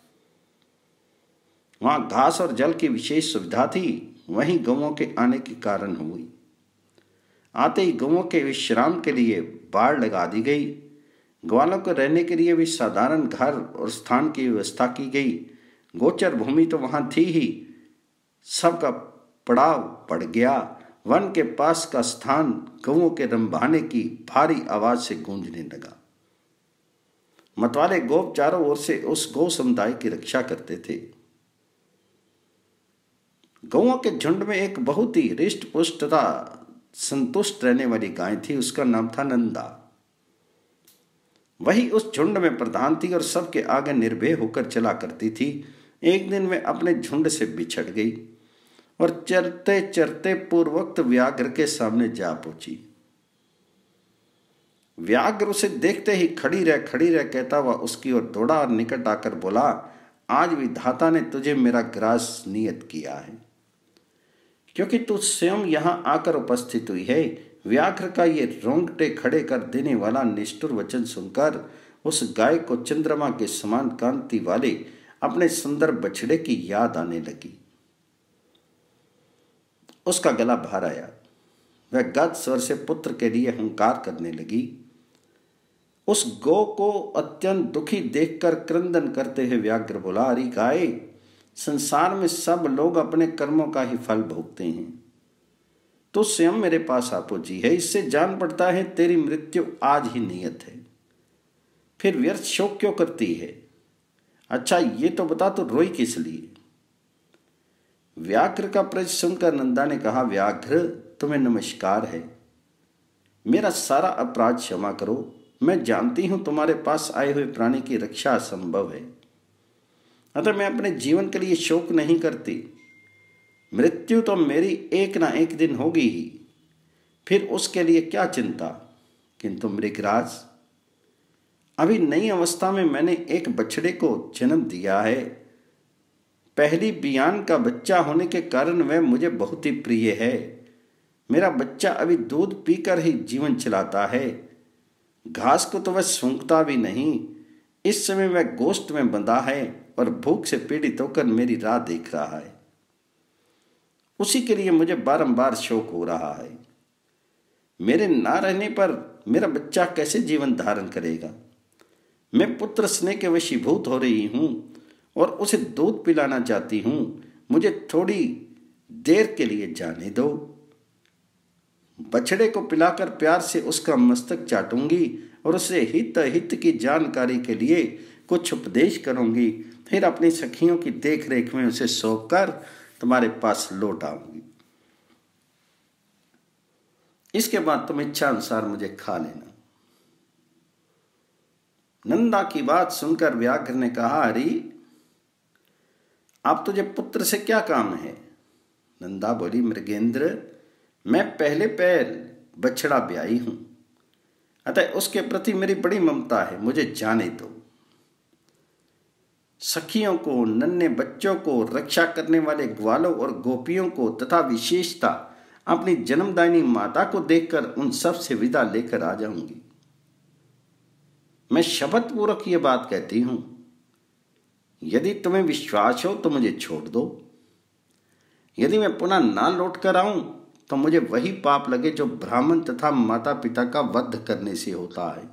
वहां घास और जल की विशेष सुविधा थी। वहीं गौओं के आने के कारण हुई। आते ही गौओं के विश्राम के लिए बाड़ लगा दी गई। ग्वालों को रहने के लिए भी साधारण घर और स्थान की व्यवस्था की गई। गोचर भूमि तो वहां थी ही, सबका पड़ाव पड़ गया। वन के पास का स्थान गौओं के रंभाने की भारी आवाज से गूंजने लगा। मतवाले गोप चारों ओर से उस गौ समुदाय की रक्षा करते थे। गौओं के झुंड में एक बहुत ही हृष्ट पुष्ट तथा संतुष्ट रहने वाली गाय थी। उसका नाम था नंदा। वही उस झुंड में प्रधान थी और सबके आगे निर्भय होकर चला करती थी। एक दिन वे अपने झुंड से बिछड़ गई और चरते चरते पूर्वोक्त व्याघ्र के सामने जा पहुंची। व्याघ्र उसे देखते ही खड़ी रह खड़ी रह कहता हुआ उसकी ओर दौड़ा और निकट आकर बोला, आज विधाता ने तुझे मेरा ग्रास नियत किया है, क्योंकि तू स्वयं यहां आकर उपस्थित हुई है। व्याघ्र का ये रोंगटे खड़े कर देने वाला निष्ठुर वचन सुनकर उस गाय को चंद्रमा के समान कांति वाले अपने सुंदर बछड़े की याद आने लगी। उसका गला भर आया। वह गद स्वर से पुत्र के लिए हुंकार करने लगी। उस गौ को अत्यंत दुखी देखकर क्रंदन करते हुए व्याघ्र बोला, अरे गाय, संसार में सब लोग अपने कर्मों का ही फल भोगते हैं। तो स्वयं मेरे पास आ पहुंची है। इससे जान पड़ता है तेरी मृत्यु आज ही नियत है। फिर व्यर्थ शोक क्यों करती है? अच्छा ये तो बता, तो रोई किस लिए? व्याघ्र का प्रश्न सुनकर नंदा ने कहा, व्याघ्र, तुम्हें नमस्कार है। मेरा सारा अपराध क्षमा करो। मैं जानती हूं तुम्हारे पास आए हुए प्राणी की रक्षा असंभव है, अतः मैं अपने जीवन के लिए शोक नहीं करती। मृत्यु तो मेरी एक ना एक दिन होगी ही, फिर उसके लिए क्या चिंता। किंतु मृगराज, अभी नई अवस्था में मैंने एक बछड़े को जन्म दिया है। पहली बियान का बच्चा होने के कारण वह मुझे बहुत ही प्रिय है। मेरा बच्चा अभी दूध पीकर ही जीवन चलाता है। घास को तो वह सूंघता भी नहीं। इस समय वह गोश्त में बंधा है और भूख से पीड़ित होकर मेरी राह देख रहा है। उसी के लिए मुझे बारंबार शोक हो रहा है। मेरे ना रहने पर मेरा बच्चा कैसे जीवन धारण करेगा? मैं पुत्र स्नेह के वशीभूत हो रही हूं और उसे दूध पिलाना चाहती हूं। मुझे थोड़ी देर के लिए जाने दो। बछड़े को पिलाकर प्यार से उसका मस्तक चाटूंगी और उसे हित हित की जानकारी के लिए कुछ उपदेश करूंगी। फिर अपनी सखियों की देख रेख में उसे सौंप कर तुम्हारे पास लौट आऊंगी। इसके बाद तुम इच्छा अनुसार मुझे खा लेना। नंदा की बात सुनकर व्याघ्र ने कहा, अरे अब तुझे पुत्र से क्या काम है? नंदा बोली, मृगेंद्र, मैं पहले पैर बछड़ा ब्याई हूं, अतः उसके प्रति मेरी बड़ी ममता है। मुझे जाने दो। सखियों को, नन्हे बच्चों को, रक्षा करने वाले ग्वालों और गोपियों को तथा विशेषता अपनी जन्मदायिनी माता को देखकर उन सब से विदा लेकर आ जाऊंगी। मैं शपथ पूर्वक ये बात कहती हूं। यदि तुम्हें विश्वास हो तो मुझे छोड़ दो। यदि मैं पुनः ना लौट कर आऊं तो मुझे वही पाप लगे जो ब्राह्मण तथा माता पिता का वध करने से होता है।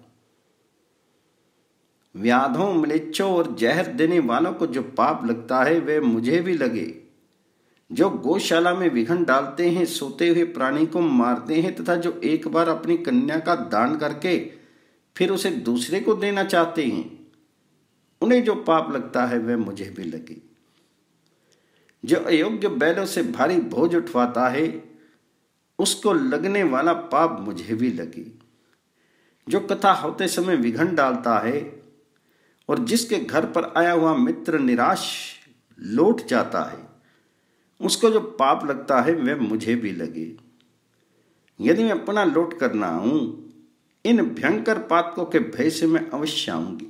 व्याधों, म्लेच्छों और जहर देने वालों को जो पाप लगता है वह मुझे भी लगे। जो गौशाला में विघन डालते हैं, सोते हुए प्राणी को मारते हैं तथा जो एक बार अपनी कन्या का दान करके फिर उसे दूसरे को देना चाहते हैं, उन्हें जो पाप लगता है वह मुझे भी लगे। जो अयोग्य बैलों से भारी बोझ उठवाता है, उसको लगने वाला पाप मुझे भी लगे। जो कथा होते समय विघन डालता है और जिसके घर पर आया हुआ मित्र निराश लौट जाता है, उसको जो पाप लगता है वह मुझे भी लगे। यदि मैं पुनः लौट कर ना आऊं, इन भयंकर पातकों के भय से मैं अवश्य आऊंगी।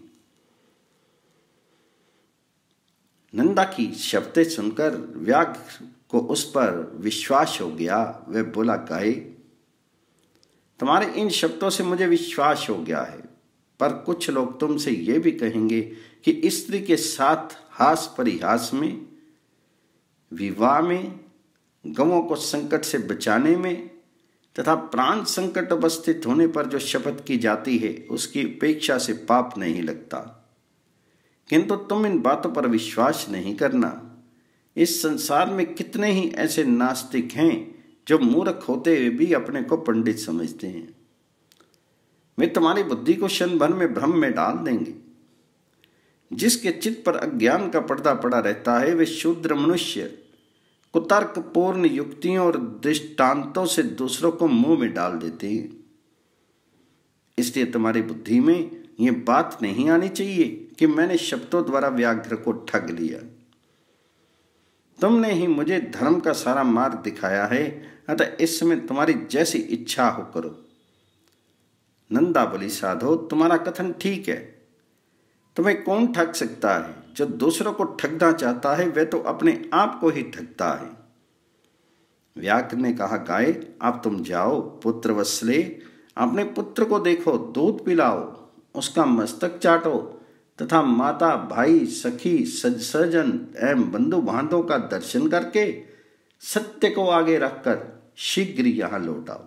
नंदा की शब्दें सुनकर व्याघ्र को उस पर विश्वास हो गया। वह बोला, गाय, तुम्हारे इन शब्दों से मुझे विश्वास हो गया है, पर कुछ लोग तुमसे ये भी कहेंगे कि स्त्री के साथ हास परिहास में, विवाह में, गवों को संकट से बचाने में तथा प्राण संकट उपस्थित होने पर जो शपथ की जाती है उसकी उपेक्षा से पाप नहीं लगता। किंतु तुम इन बातों पर विश्वास नहीं करना। इस संसार में कितने ही ऐसे नास्तिक हैं जो मूर्ख होते हुए भी अपने को पंडित समझते हैं। वे तुम्हारी बुद्धि को क्षण भर में भ्रम में डाल देंगे। जिसके चित्त पर अज्ञान का पर्दा पड़ा रहता है, वे शूद्र मनुष्य कुतर्क पूर्ण युक्तियों और दृष्टांतों से दूसरों को मुंह में डाल देते हैं। इसलिए तुम्हारी बुद्धि में ये बात नहीं आनी चाहिए कि मैंने शब्दों द्वारा व्याघ्र को ठग लिया। तुमने ही मुझे धर्म का सारा मार्ग दिखाया है, अतः इस समय तुम्हारी जैसी इच्छा हो करो। नंदा बोली, साधो, तुम्हारा कथन ठीक है। तुम्हें कौन ठग सकता है? जो दूसरों को ठगना चाहता है वह तो अपने आप को ही ठगता है। व्याघ्र ने कहा, गाय, अब तुम जाओ। पुत्र वत्सले, अपने पुत्र को देखो, दूध पिलाओ, उसका मस्तक चाटो तथा माता, भाई, सखी, सजन एवं बंधु बांधवों का दर्शन करके सत्य को आगे रखकर शीघ्र यहां लौट आओ।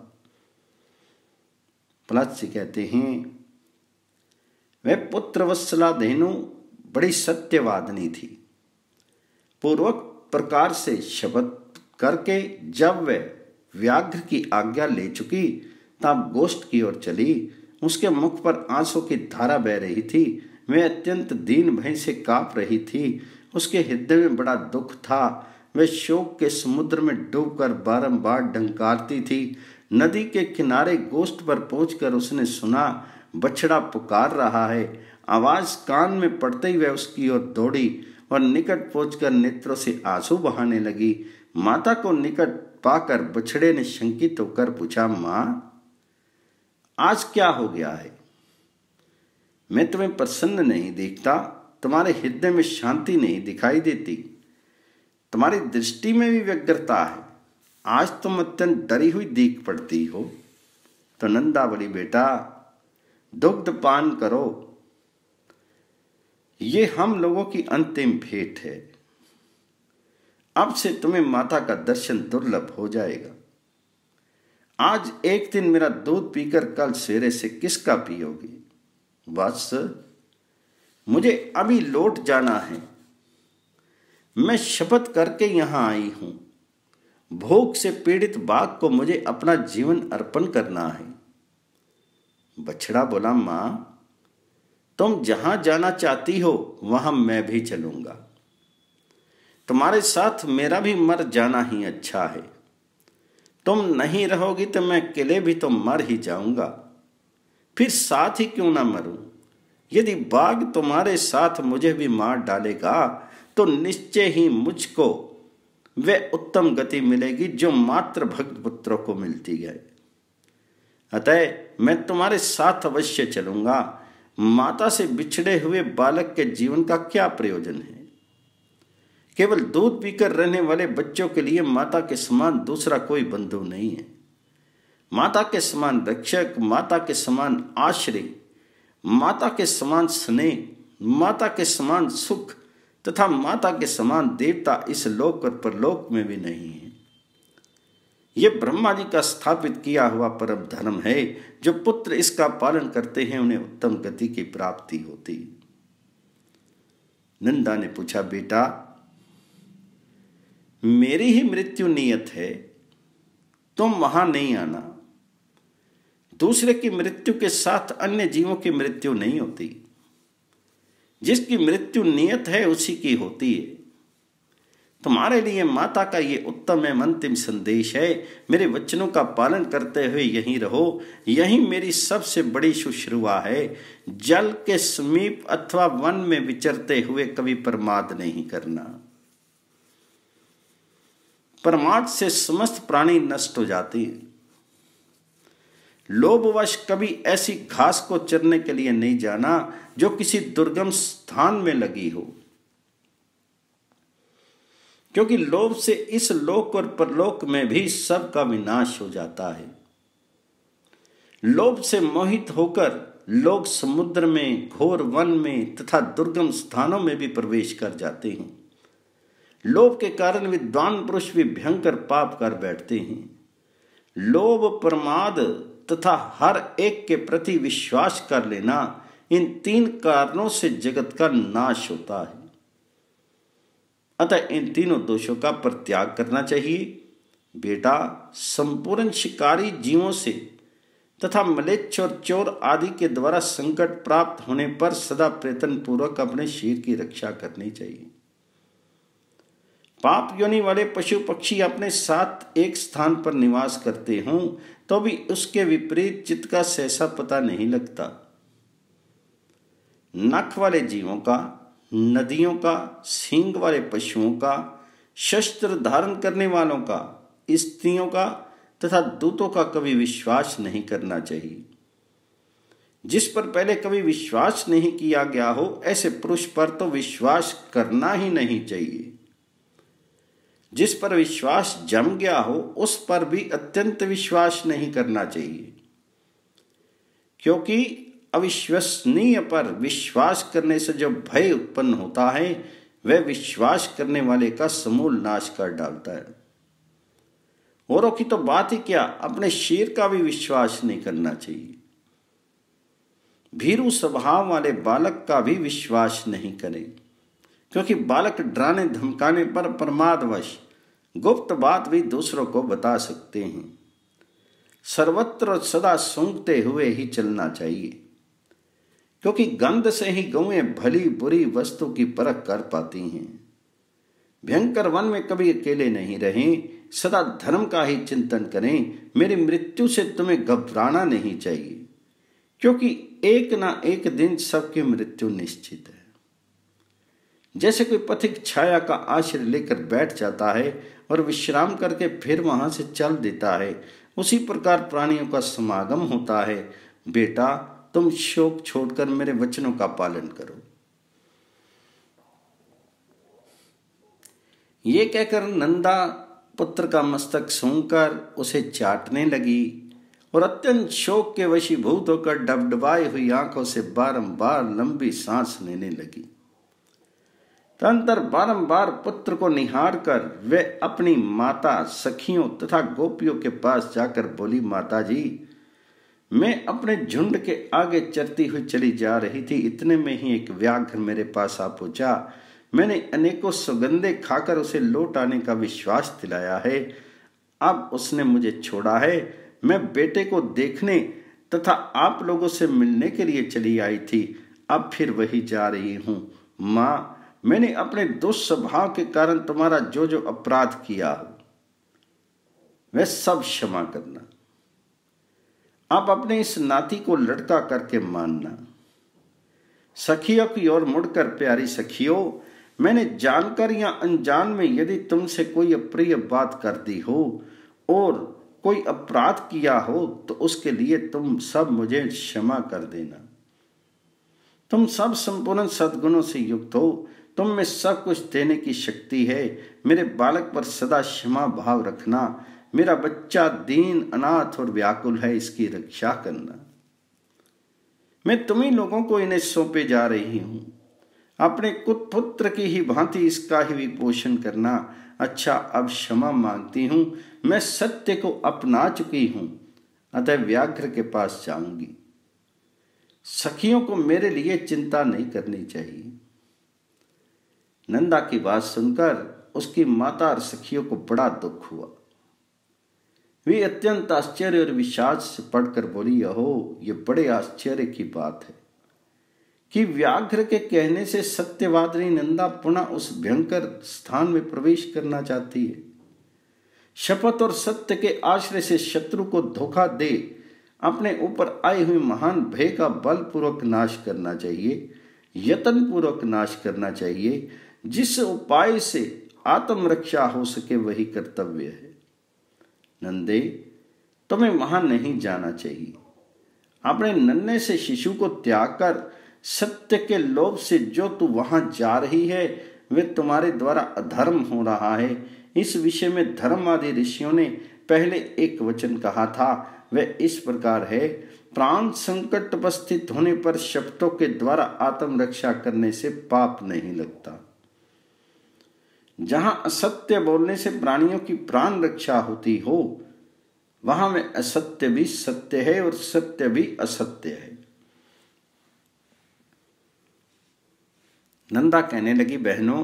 प्लस्य कहते हैं, वह पुत्र वत्सला धेनु बड़ी सत्यवादिनी थी। पूर्वक प्रकार से शपथ करके जब वह व्याघ्र की आज्ञा ले चुकी तब गोष्ठ की ओर चली। उसके मुख पर आंसू की धारा बह रही थी। वह अत्यंत दीन भय से कांप रही थी। उसके हृदय में बड़ा दुख था। वह शोक के समुद्र में डूबकर बारंबार डंकारती थी। नदी के किनारे गोष्ठ पर पहुंचकर उसने सुना बछड़ा पुकार रहा है। आवाज कान में पड़ते ही वह उसकी ओर दौड़ी और निकट पहुंचकर नेत्रों से आंसू बहाने लगी। माता को निकट पाकर बछड़े ने शंकित होकर पूछा, मां, आज क्या हो गया है? मैं तुम्हें प्रसन्न नहीं देखता, तुम्हारे हृदय में शांति नहीं दिखाई देती, तुम्हारी दृष्टि में भी व्यग्रता है। आज तुम अत्यंत डरी हुई दिख पड़ती हो। तो नंदा बोली, बेटा, दुग्ध पान करो, ये हम लोगों की अंतिम भेंट है। अब से तुम्हें माता का दर्शन दुर्लभ हो जाएगा। आज एक दिन मेरा दूध पीकर कल सवेरे से किसका पियोगी? बस मुझे अभी लौट जाना है। मैं शपथ करके यहां आई हूं। भूख से पीड़ित बाघ को मुझे अपना जीवन अर्पण करना है। बछड़ा बोला, मां, तुम जहां जाना चाहती हो वहां मैं भी चलूंगा। तुम्हारे साथ मेरा भी मर जाना ही अच्छा है। तुम नहीं रहोगी तो मैं अकेले भी तो मर ही जाऊंगा। फिर साथ ही क्यों ना मरूं? यदि बाघ तुम्हारे साथ मुझे भी मार डालेगा तो निश्चय ही मुझको वह उत्तम गति मिलेगी जो मात्र भक्त पुत्रों को मिलती है। अतः मैं तुम्हारे साथ अवश्य चलूंगा। माता से बिछड़े हुए बालक के जीवन का क्या प्रयोजन है? केवल दूध पीकर रहने वाले बच्चों के लिए माता के समान दूसरा कोई बंधु नहीं है। माता के समान रक्षक, माता के समान आश्रय, माता के समान स्नेह, माता के समान सुख तथा माता के समान देवता इस लोक और परलोक में भी नहीं है। यह ब्रह्मा जी का स्थापित किया हुआ परम धर्म है। जो पुत्र इसका पालन करते हैं उन्हें उत्तम गति की प्राप्ति होती। नंदा ने पूछा, बेटा मेरी ही मृत्यु नियत है, तुम वहां नहीं आना। दूसरे की मृत्यु के साथ अन्य जीवों की मृत्यु नहीं होती। जिसकी मृत्यु नियत है उसी की होती है। तुम्हारे लिए माता का ये उत्तम एवं अंतिम संदेश है। मेरे वचनों का पालन करते हुए यहीं रहो। यही मेरी सबसे बड़ी शुश्रूषा है। जल के समीप अथवा वन में विचरते हुए कभी प्रमाद नहीं करना। प्रमाद से समस्त प्राणी नष्ट हो जाती है। लोभवश कभी ऐसी घास को चरने के लिए नहीं जाना जो किसी दुर्गम स्थान में लगी हो, क्योंकि लोभ से इस लोक और परलोक में भी सबका विनाश हो जाता है। लोभ से मोहित होकर लोग समुद्र में, घोर वन में तथा दुर्गम स्थानों में भी प्रवेश कर जाते हैं। लोभ के कारण विद्वान पुरुष भी भयंकर पाप कर बैठते हैं। लोभ, प्रमाद तथा हर एक के प्रति विश्वास कर लेना, इन तीन कारणों से जगत का नाश होता है। अतः इन तीनों दोषों का परित्याग करना चाहिए। बेटा, संपूर्ण शिकारी जीवों से तथा म्लेच्छ और चोर आदि के द्वारा संकट प्राप्त होने पर सदा प्रयत्न पूर्वक अपने शरीर की रक्षा करनी चाहिए। पाप योनि वाले पशु पक्षी अपने साथ एक स्थान पर निवास करते हों तो भी उसके विपरीत चित्त का सहसा पता नहीं लगता। नख वाले जीवों का, नदियों का, सींग वाले पशुओं का, शस्त्र धारण करने वालों का, स्त्रियों का तथा दूतों का कभी विश्वास नहीं करना चाहिए। जिस पर पहले कभी विश्वास नहीं किया गया हो ऐसे पुरुष पर तो विश्वास करना ही नहीं चाहिए। जिस पर विश्वास जम गया हो उस पर भी अत्यंत विश्वास नहीं करना चाहिए, क्योंकि अविश्वसनीय पर विश्वास करने से जो भय उत्पन्न होता है वह विश्वास करने वाले का समूल नाश कर डालता है। औरों की तो बात ही क्या, अपने शरीर का भी विश्वास नहीं करना चाहिए। भीरू स्वभाव वाले बालक का भी विश्वास नहीं करें, क्योंकि बालक डराने धमकाने पर प्रमादवश गुप्त बात भी दूसरों को बता सकते हैं। सर्वत्र सदा सूंघते हुए ही चलना चाहिए, क्योंकि गंध से ही गौएं भली बुरी वस्तु की परख कर पाती हैं। भयंकर वन में कभी अकेले नहीं रहें, सदा धर्म का ही चिंतन करें। मेरी मृत्यु से तुम्हें घबराना नहीं चाहिए, क्योंकि एक ना एक दिन सबकी मृत्यु निश्चित है। जैसे कोई पथिक छाया का आश्रय लेकर बैठ जाता है और विश्राम करके फिर वहां से चल देता है, उसी प्रकार प्राणियों का समागम होता है। बेटा, तुम शोक छोड़कर मेरे वचनों का पालन करो। ये कहकर नंदा पुत्र का मस्तक सूंघकर उसे चाटने लगी और अत्यंत शोक के वशीभूत होकर डबडबाई हुई आंखों से बारंबार लंबी सांस लेने लगी। तदंतर बारंबार पुत्र को निहार कर वे अपनी माता, सखियों तथा गोपियों के पास जाकर बोली, माता जी, मैं अपने झुंड के आगे चरती हुई चली जा रही थी। इतने में ही एक व्याघ्र मेरे पास आ पहुंचा। मैंने अनेकों सुगंधे खाकर उसे लौट आने का विश्वास दिलाया है। अब उसने मुझे छोड़ा है। मैं बेटे को देखने तथा आप लोगों से मिलने के लिए चली आई थी, अब फिर वही जा रही हूँ। माँ, मैंने अपने दुस्वभाव के कारण तुम्हारा जो जो अपराध किया हो वह सब क्षमा करना। आप अपने इस नाती को लड़का करके मानना। सखियों की ओर मुड़कर, प्यारी सखियों, मैंने जानकर या अनजान में यदि तुमसे कोई अप्रिय बात कर दी हो और कोई अपराध किया हो तो उसके लिए तुम सब मुझे क्षमा कर देना। तुम सब संपूर्ण सद्गुणों से युक्त हो, तुम में सब कुछ देने की शक्ति है। मेरे बालक पर सदा क्षमा भाव रखना। मेरा बच्चा दीन, अनाथ और व्याकुल है, इसकी रक्षा करना। मैं तुम्ही लोगों को इन्हें सौंपे जा रही हूं। अपने पुत्र की ही भांति इसका ही भी पोषण करना। अच्छा, अब क्षमा मांगती हूं, मैं सत्य को अपना चुकी हूं, अतः व्याघ्र के पास जाऊंगी। सखियों को मेरे लिए चिंता नहीं करनी चाहिए। नंदा की बात सुनकर उसकी माता और सखियों को बड़ा दुख हुआ। वे अत्यंत आश्चर्य और विषाद से पढ़कर बोली, अहो, ये बड़े आश्चर्य की बात है कि व्याघ्र के कहने से सत्यवादिनी नंदा पुनः उस भयंकर स्थान में प्रवेश करना चाहती है। शपथ और सत्य के आश्रय से शत्रु को धोखा दे अपने ऊपर आए हुए महान भय का बलपूर्वक नाश करना चाहिए, यत्न पूर्वक नाश करना चाहिए। जिस उपाय से आत्मरक्षा हो सके वही कर्तव्य है। नंदे, तुम्हें वहां नहीं जाना चाहिए। अपने नन्हे से शिशु को त्याग कर सत्य के लोभ से जो तू वहां जा रही है वे तुम्हारे द्वारा अधर्म हो रहा है। इस विषय में धर्म आदि ऋषियों ने पहले एक वचन कहा था, वह इस प्रकार है, प्राण संकट उपस्थित होने पर शब्दों के द्वारा आत्मरक्षा करने से पाप नहीं लगता। जहां असत्य बोलने से प्राणियों की प्राण रक्षा होती हो, वहां में असत्य भी सत्य है और सत्य भी असत्य है। नंदा कहने लगी, बहनों,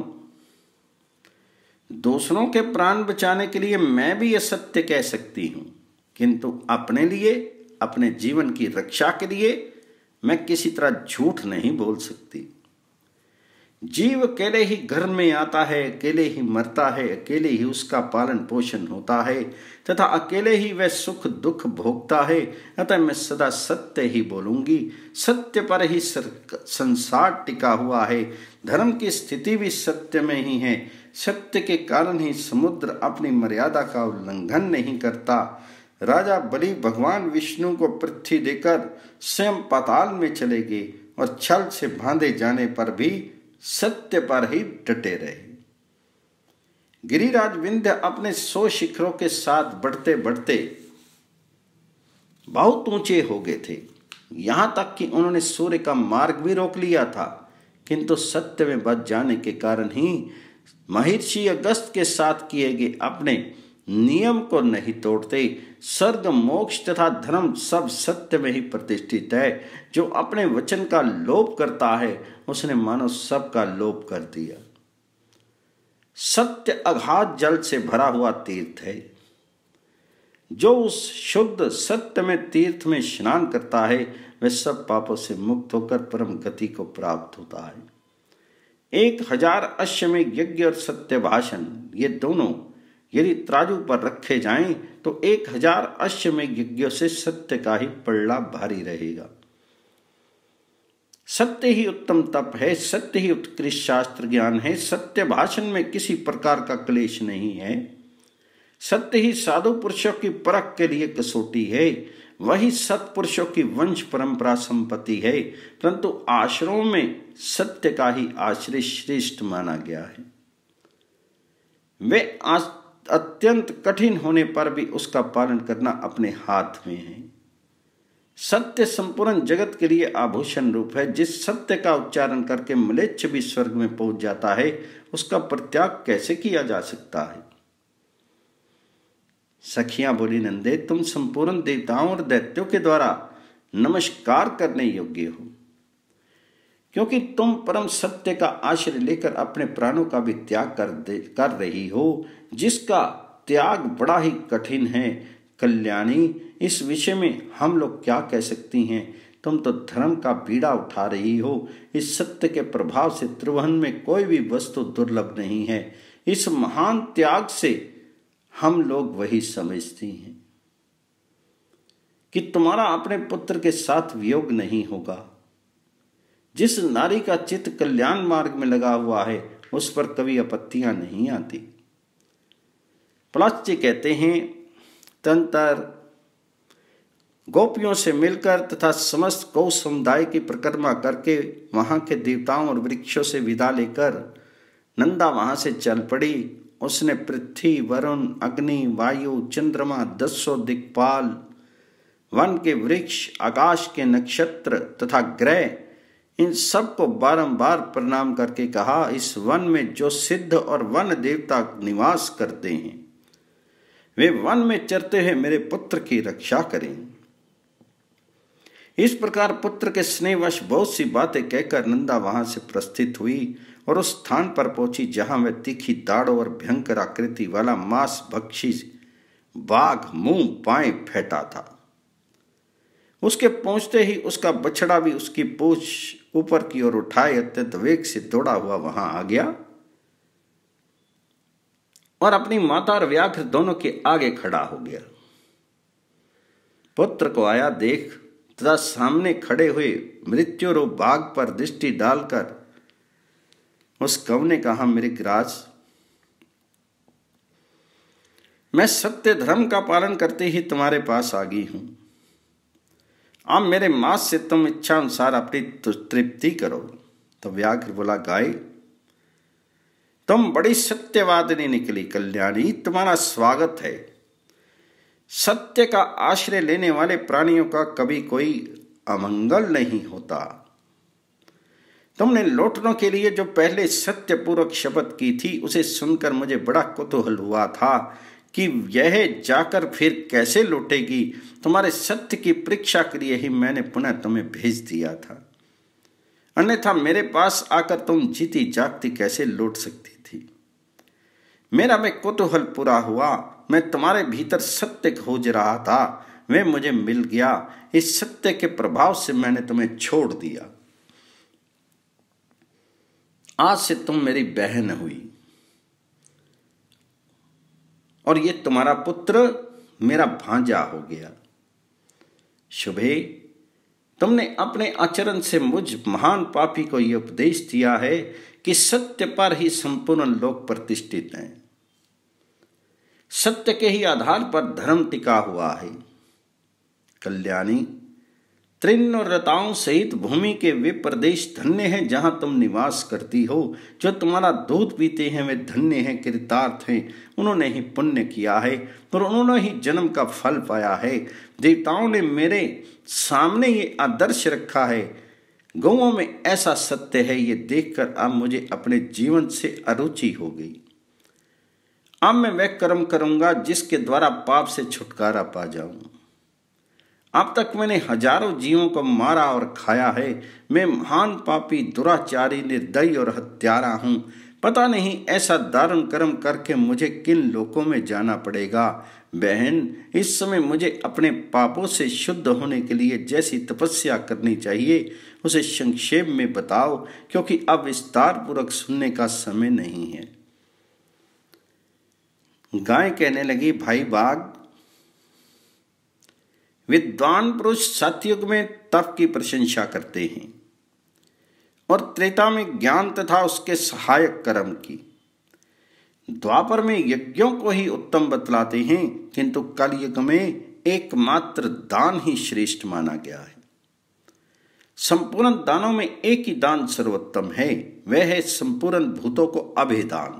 दूसरों के प्राण बचाने के लिए मैं भी असत्य कह सकती हूं, किंतु अपने लिए, अपने जीवन की रक्षा के लिए मैं किसी तरह झूठ नहीं बोल सकती। जीव अकेले ही घर में आता है, अकेले ही मरता है, अकेले ही उसका पालन पोषण होता है तथा अकेले ही वह सुख दुख भोगता है। अतः मैं सदा सत्य ही बोलूंगी। सत्य पर ही संसार टिका हुआ है। धर्म की स्थिति भी सत्य में ही है। सत्य के कारण ही समुद्र अपनी मर्यादा का उल्लंघन नहीं करता। राजा बलि भगवान विष्णु को पृथ्वी देकर स्वयं पाताल में चले गए और छल से बांधे जाने पर भी सत्य पर ही डटे रहे। गिरिराज विंध्य अपने सौ शिखरों के साथ बढ़ते बढ़ते बहुत ऊंचे हो गए थे, यहां तक कि उन्होंने सूर्य का मार्ग भी रोक लिया था, किंतु सत्य में बच जाने के कारण ही महर्षि अगस्त के साथ किए गए अपने नियम को नहीं तोड़ते। स्वर्ग मोक्ष तथा धर्म सब सत्य में ही प्रतिष्ठित है। जो अपने वचन का लोभ करता है उसने मानो सब का लोभ कर दिया। सत्य अगाध जल से भरा हुआ तीर्थ है। जो उस शुद्ध सत्य में तीर्थ में स्नान करता है वह सब पापों से मुक्त होकर परम गति को प्राप्त होता है। एक हजार अश्वमेध यज्ञ और सत्य भाषण, ये दोनों यदि त्राजू पर रखे जाएं तो एक हजार अश्वमेध यज्ञों से सत्य का ही पलड़ा भारी रहेगा। सत्य ही उत्तम तप है, सत्य ही उत्कृष्ट शास्त्र ज्ञान है। सत्य भाषण में किसी प्रकार का क्लेश नहीं है। सत्य ही साधु पुरुषों की परख के लिए कसौटी है। वही सत्पुरुषों की वंश परंपरा संपत्ति है। परंतु आश्रमों में सत्य का ही आश्रय श्रेष्ठ माना गया है। वे अत्यंत कठिन होने पर भी उसका पालन करना अपने हाथ में है। सत्य संपूर्ण जगत के लिए आभूषण रूप है। जिस सत्य का उच्चारण करके म्लेच्छ भी स्वर्ग में पहुंच जाता है उसका परित्याग कैसे किया जा सकता है। सखियां बोली, नंदे, तुम संपूर्ण देवताओं और दैत्यों के द्वारा नमस्कार करने योग्य हो, क्योंकि तुम परम सत्य का आश्रय लेकर अपने प्राणों का भी त्याग कर दे कर रही हो, जिसका त्याग बड़ा ही कठिन है। कल्याणी, इस विषय में हम लोग क्या कह सकती हैं। तुम तो धर्म का बीड़ा उठा रही हो। इस सत्य के प्रभाव से त्रिभुवन में कोई भी वस्तु दुर्लभ नहीं है। इस महान त्याग से हम लोग वही समझती हैं कि तुम्हारा अपने पुत्र के साथ वियोग नहीं होगा। जिस नारी का चित्त कल्याण मार्ग में लगा हुआ है उस पर कभी आपत्तियां नहीं आती। पलाश जी कहते हैं, तंत्र गोपियों से मिलकर तथा समस्त गौ समुदाय की परिक्रमा करके वहां के देवताओं और वृक्षों से विदा लेकर नंदा वहां से चल पड़ी। उसने पृथ्वी, वरुण, अग्नि, वायु, चंद्रमा, दसों दिक्पाल, वन के वृक्ष, आकाश के नक्षत्र तथा ग्रह इन सब को बारंबार प्रणाम करके कहा, इस वन में जो सिद्ध और वन देवता निवास करते हैं वे वन में चरते हुए मेरे पुत्र की रक्षा करें। इस प्रकार पुत्र के स्नेहवश बहुत सी बातें कहकर नंदा वहां से प्रस्थित हुई और उस स्थान पर पहुंची जहां वह तीखी दाढ़ों और भयंकर आकृति वाला मांस भक्षी बाघ मुंह बाएं फेंटा था। उसके पहुंचते ही उसका बछड़ा भी उसकी पूंछ ऊपर की ओर उठाए अत्यंत वेग से दौड़ा हुआ वहां आ गया और अपनी माता और व्याघ्र दोनों के आगे खड़ा हो गया। पुत्र को आया देख तथा सामने खड़े हुए मृत्युरूप बाघ पर दृष्टि डालकर उस कौ ने कहा, मृगराज, मैं सत्य धर्म का पालन करते ही तुम्हारे पास आ गई हूं। अब मेरे मांस से तुम इच्छा अनुसार अपनी तृप्ति करो। तो व्याघ्र बोला, गाय, तुम बड़ी सत्यवादिनी निकली कल्याणी, तुम्हारा स्वागत है। सत्य का आश्रय लेने वाले प्राणियों का कभी कोई अमंगल नहीं होता। तुमने लौटनों के लिए जो पहले सत्यपूर्वक शपथ की थी उसे सुनकर मुझे बड़ा कुतूहल हुआ था कि यह जाकर फिर कैसे लौटेगी। तुम्हारे सत्य की परीक्षा के लिए ही मैंने पुनः तुम्हें भेज दिया था, अन्यथा मेरे पास आकर तुम जीती जागती कैसे लौट सकती थी। मेरा मैं कुतूहल पूरा हुआ, मैं तुम्हारे भीतर सत्य खोज रहा था, वह मुझे मिल गया। इस सत्य के प्रभाव से मैंने तुम्हें छोड़ दिया। आज से तुम मेरी बहन हुई और ये तुम्हारा पुत्र मेरा भांजा हो गया। शुभे, तुमने अपने आचरण से मुझ महान पापी को यह उपदेश दिया है कि सत्य पर ही संपूर्ण लोक प्रतिष्ठित है। सत्य के ही आधार पर धर्म टिका हुआ है। कल्याणी, त्रिनरताओं सहित भूमि के वे प्रदेश धन्य हैं जहां तुम निवास करती हो। जो तुम्हारा दूध पीते हैं वे धन्य हैं, कृतार्थ हैं। उन्होंने ही पुण्य किया है और उन्होंने ही जन्म का फल पाया है। देवताओं ने मेरे सामने ये आदर्श रखा है। गौओं में ऐसा सत्य है, ये देखकर अब मुझे अपने जीवन से अरुचि हो गई। अब मैं वह कर्म करूंगा जिसके द्वारा पाप से छुटकारा पा जाऊं। अब तक मैंने हजारों जीवों को मारा और खाया है। मैं महान पापी, दुराचारी, निर्दयी और हत्यारा हूं। पता नहीं ऐसा दारुण कर्म करके मुझे किन लोकों में जाना पड़ेगा। बहन, इस समय मुझे अपने पापों से शुद्ध होने के लिए जैसी तपस्या करनी चाहिए उसे संक्षेप में बताओ, क्योंकि अब विस्तार पूर्वक सुनने का समय नहीं है। गाय कहने लगी, भाई बाघ, विद्वान पुरुष सतयुग में तप की प्रशंसा करते हैं और त्रेता में ज्ञान तथा उसके सहायक कर्म की। द्वापर में यज्ञों को ही उत्तम बतलाते हैं, किंतु कलयुग में एकमात्र दान ही श्रेष्ठ माना गया है। संपूर्ण दानों में एक ही दान सर्वोत्तम है, वह है संपूर्ण भूतों को अभेदान।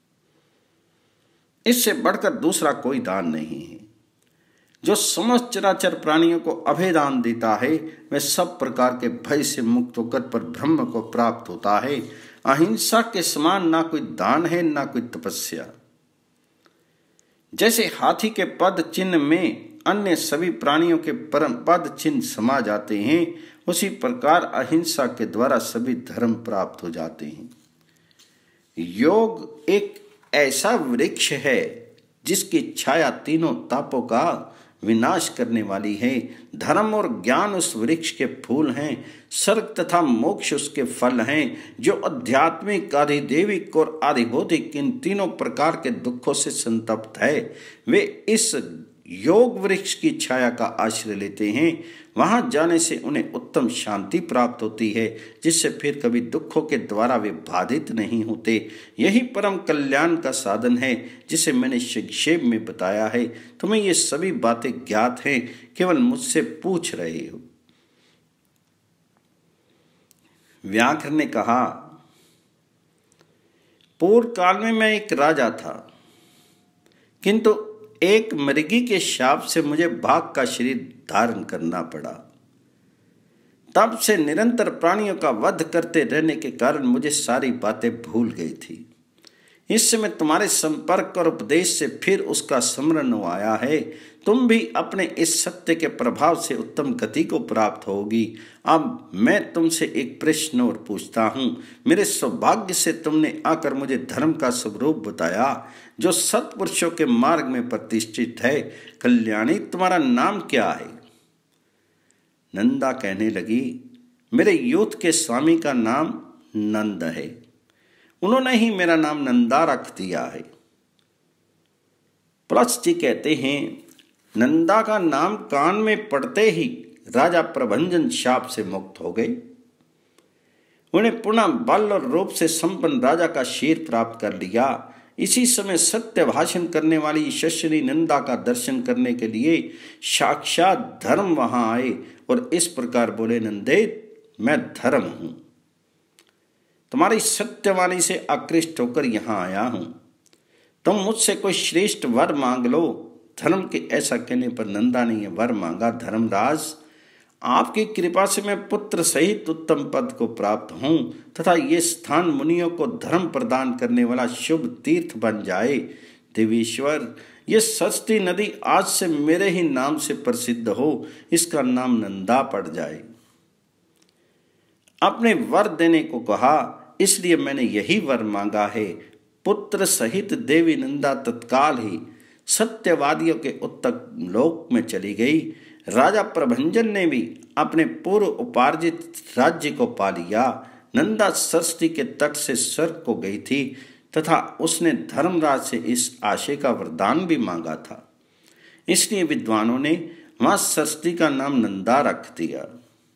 इससे बढ़कर दूसरा कोई दान नहीं है। जो समस्त चराचर प्राणियों को अभेदान देता है वह सब प्रकार के भय से मुक्त होकर पर ब्रह्म को प्राप्त होता है। अहिंसा के समान ना कोई दान है ना कोई तपस्या। जैसे हाथी के पद चिन्ह में अन्य सभी प्राणियों के परम पद चिन्ह समा जाते हैं, उसी प्रकार अहिंसा के द्वारा सभी धर्म प्राप्त हो जाते हैं। योग एक ऐसा वृक्ष है जिसकी छाया तीनों तापों का विनाश करने वाली है। धर्म और ज्ञान उस वृक्ष के फूल हैं, स्वर्ग तथा मोक्ष उसके फल हैं। जो आध्यात्मिक, आधिदैविक और आधिभौतिक इन तीनों प्रकार के दुखों से संतप्त है, वे इस योग वृक्ष की छाया का आश्रय लेते हैं। वहां जाने से उन्हें उत्तम शांति प्राप्त होती है, जिससे फिर कभी दुखों के द्वारा वे बाधित नहीं होते। यही परम कल्याण का साधन है जिसे मैंने संक्षेप में बताया है। तुम्हें ये सभी बातें ज्ञात हैं, केवल मुझसे पूछ रहे हो। व्याघ्र ने कहा, पूर्व काल में मैं एक राजा था, किंतु एक मृगी के शाप से मुझे बाघ का शरीर धारण करना पड़ा। तब से निरंतर प्राणियों का वध करते रहने के कारण मुझे सारी बातें भूल गई थी। इस समय तुम्हारे संपर्क और उपदेश से फिर उसका स्मरण आया है। तुम भी अपने इस सत्य के प्रभाव से उत्तम गति को प्राप्त होगी। अब मैं तुमसे एक प्रश्न और पूछता हूँ। मेरे सौभाग्य से तुमने आकर मुझे धर्म का स्वरूप बताया जो सत्पुरुषों के मार्ग में प्रतिष्ठित है। कल्याणी, तुम्हारा नाम क्या है? नंदा कहने लगी, मेरे यूथ के स्वामी का नाम नंद है। उन्होंने ही मेरा नाम नंदा रख दिया है। प्लस जी कहते हैं, नंदा का नाम कान में पड़ते ही राजा प्रभंजन शाप से मुक्त हो गए। उन्हें पुनः बल और रूप से संपन्न राजा का शीर प्राप्त कर लिया। इसी समय सत्य भाषण करने वाली यशस्वी नंदा का दर्शन करने के लिए साक्षात धर्म वहां आए और इस प्रकार बोले, नंदे, मैं धर्म हूं, तुम्हारी सत्यवाणी से आकृष्ट होकर यहां आया हूं। तुम मुझसे कोई श्रेष्ठ वर मांग लो। धर्म के ऐसा कहने पर नंदा ने यह वर मांगा, धर्मराज, आपकी कृपा से मैं पुत्र सहित उत्तम पद को प्राप्त हूं तथा ये स्थान मुनियों को धर्म प्रदान करने वाला शुभ तीर्थ बन जाए। देवेश्वर, ये सरस्वती नदी आज से मेरे ही नाम से प्रसिद्ध हो, इसका नाम नंदा पड़ जाए। अपने वर देने को कहा, इसलिए मैंने यही वर मांगा है। पुत्र सहित देवी नंदा तत्काल ही सत्यवादियों के उत्तक लोक में चली गई। राजा प्रभंजन ने भी अपने पूर्व उपार्जित राज्य को पा लिया। नंदा सरस्वती के तट से स्वर्ग को गई थी तथा उसने धर्मराज से इस आशय का वरदान भी मांगा था। इसलिए विद्वानों ने वहां सरस्वती का नाम नंदा रख दिया।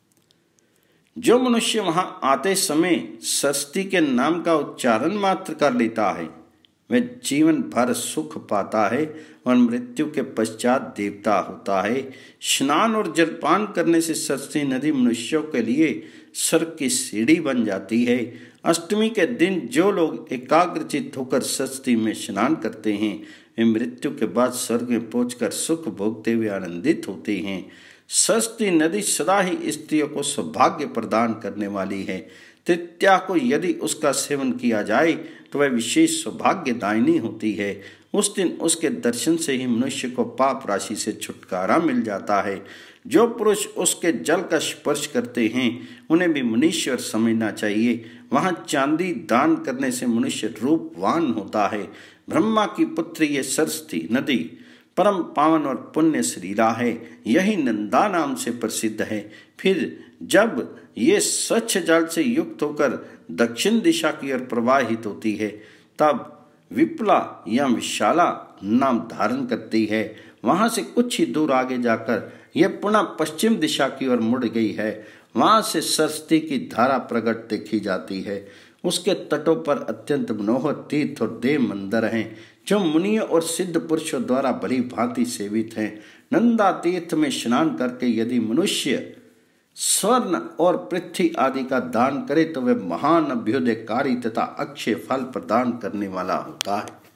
जो मनुष्य वहां आते समय सरस्वती के नाम का उच्चारण मात्र कर लेता है, वह जीवन भर सुख पाता है और मृत्यु के पश्चात देवता होता है। स्नान और जलपान करने से सरस्वती नदी मनुष्यों के लिए स्वर्ग की सीढ़ी बन जाती है। अष्टमी के दिन जो लोग एकाग्रचित होकर सरस्वती में स्नान करते हैं, वे मृत्यु के बाद स्वर्ग में पहुंचकर सुख भोगते हुए आनंदित होते हैं। सरस्वती नदी सदा ही स्त्रियों को सौभाग्य प्रदान करने वाली है। तृतीया को यदि उसका सेवन किया जाए तो वह विशेष सौभाग्यदायिनी होती है। उस दिन उसके दर्शन से ही मनुष्य को पाप राशि से छुटकारा मिल जाता है। जो पुरुष उसके जल का स्पर्श करते हैं उन्हें भी मुनीश्वर समझना चाहिए। वहां चांदी दान करने से मनुष्य रूपवान होता है। ब्रह्मा की पुत्री ये सरस्वती नदी परम पावन और पुण्य श्रीला है। यही नंदा नाम से प्रसिद्ध है। फिर जब ये स्वच्छ जल से युक्त होकर दक्षिण दिशा की ओर प्रवाहित होती है, तब विप्ला या विशाला नाम धारण करती है। वहां से कुछ ही दूर आगे जाकर यह पुनः पश्चिम दिशा की ओर मुड़ गई है। वहां से सरस्वती की धारा प्रकट देखी जाती है। उसके तटों पर अत्यंत मनोहर तीर्थ और देव मंदिर हैं जो मुनियों और सिद्ध पुरुषों द्वारा भली भांति सेवित हैं। नंदा तीर्थ में स्नान करके यदि मनुष्य स्वर्ण और पृथ्वी आदि का दान करे तो वह महान अभ्युदयकारी तथा अक्षय फल प्रदान करने वाला होता है।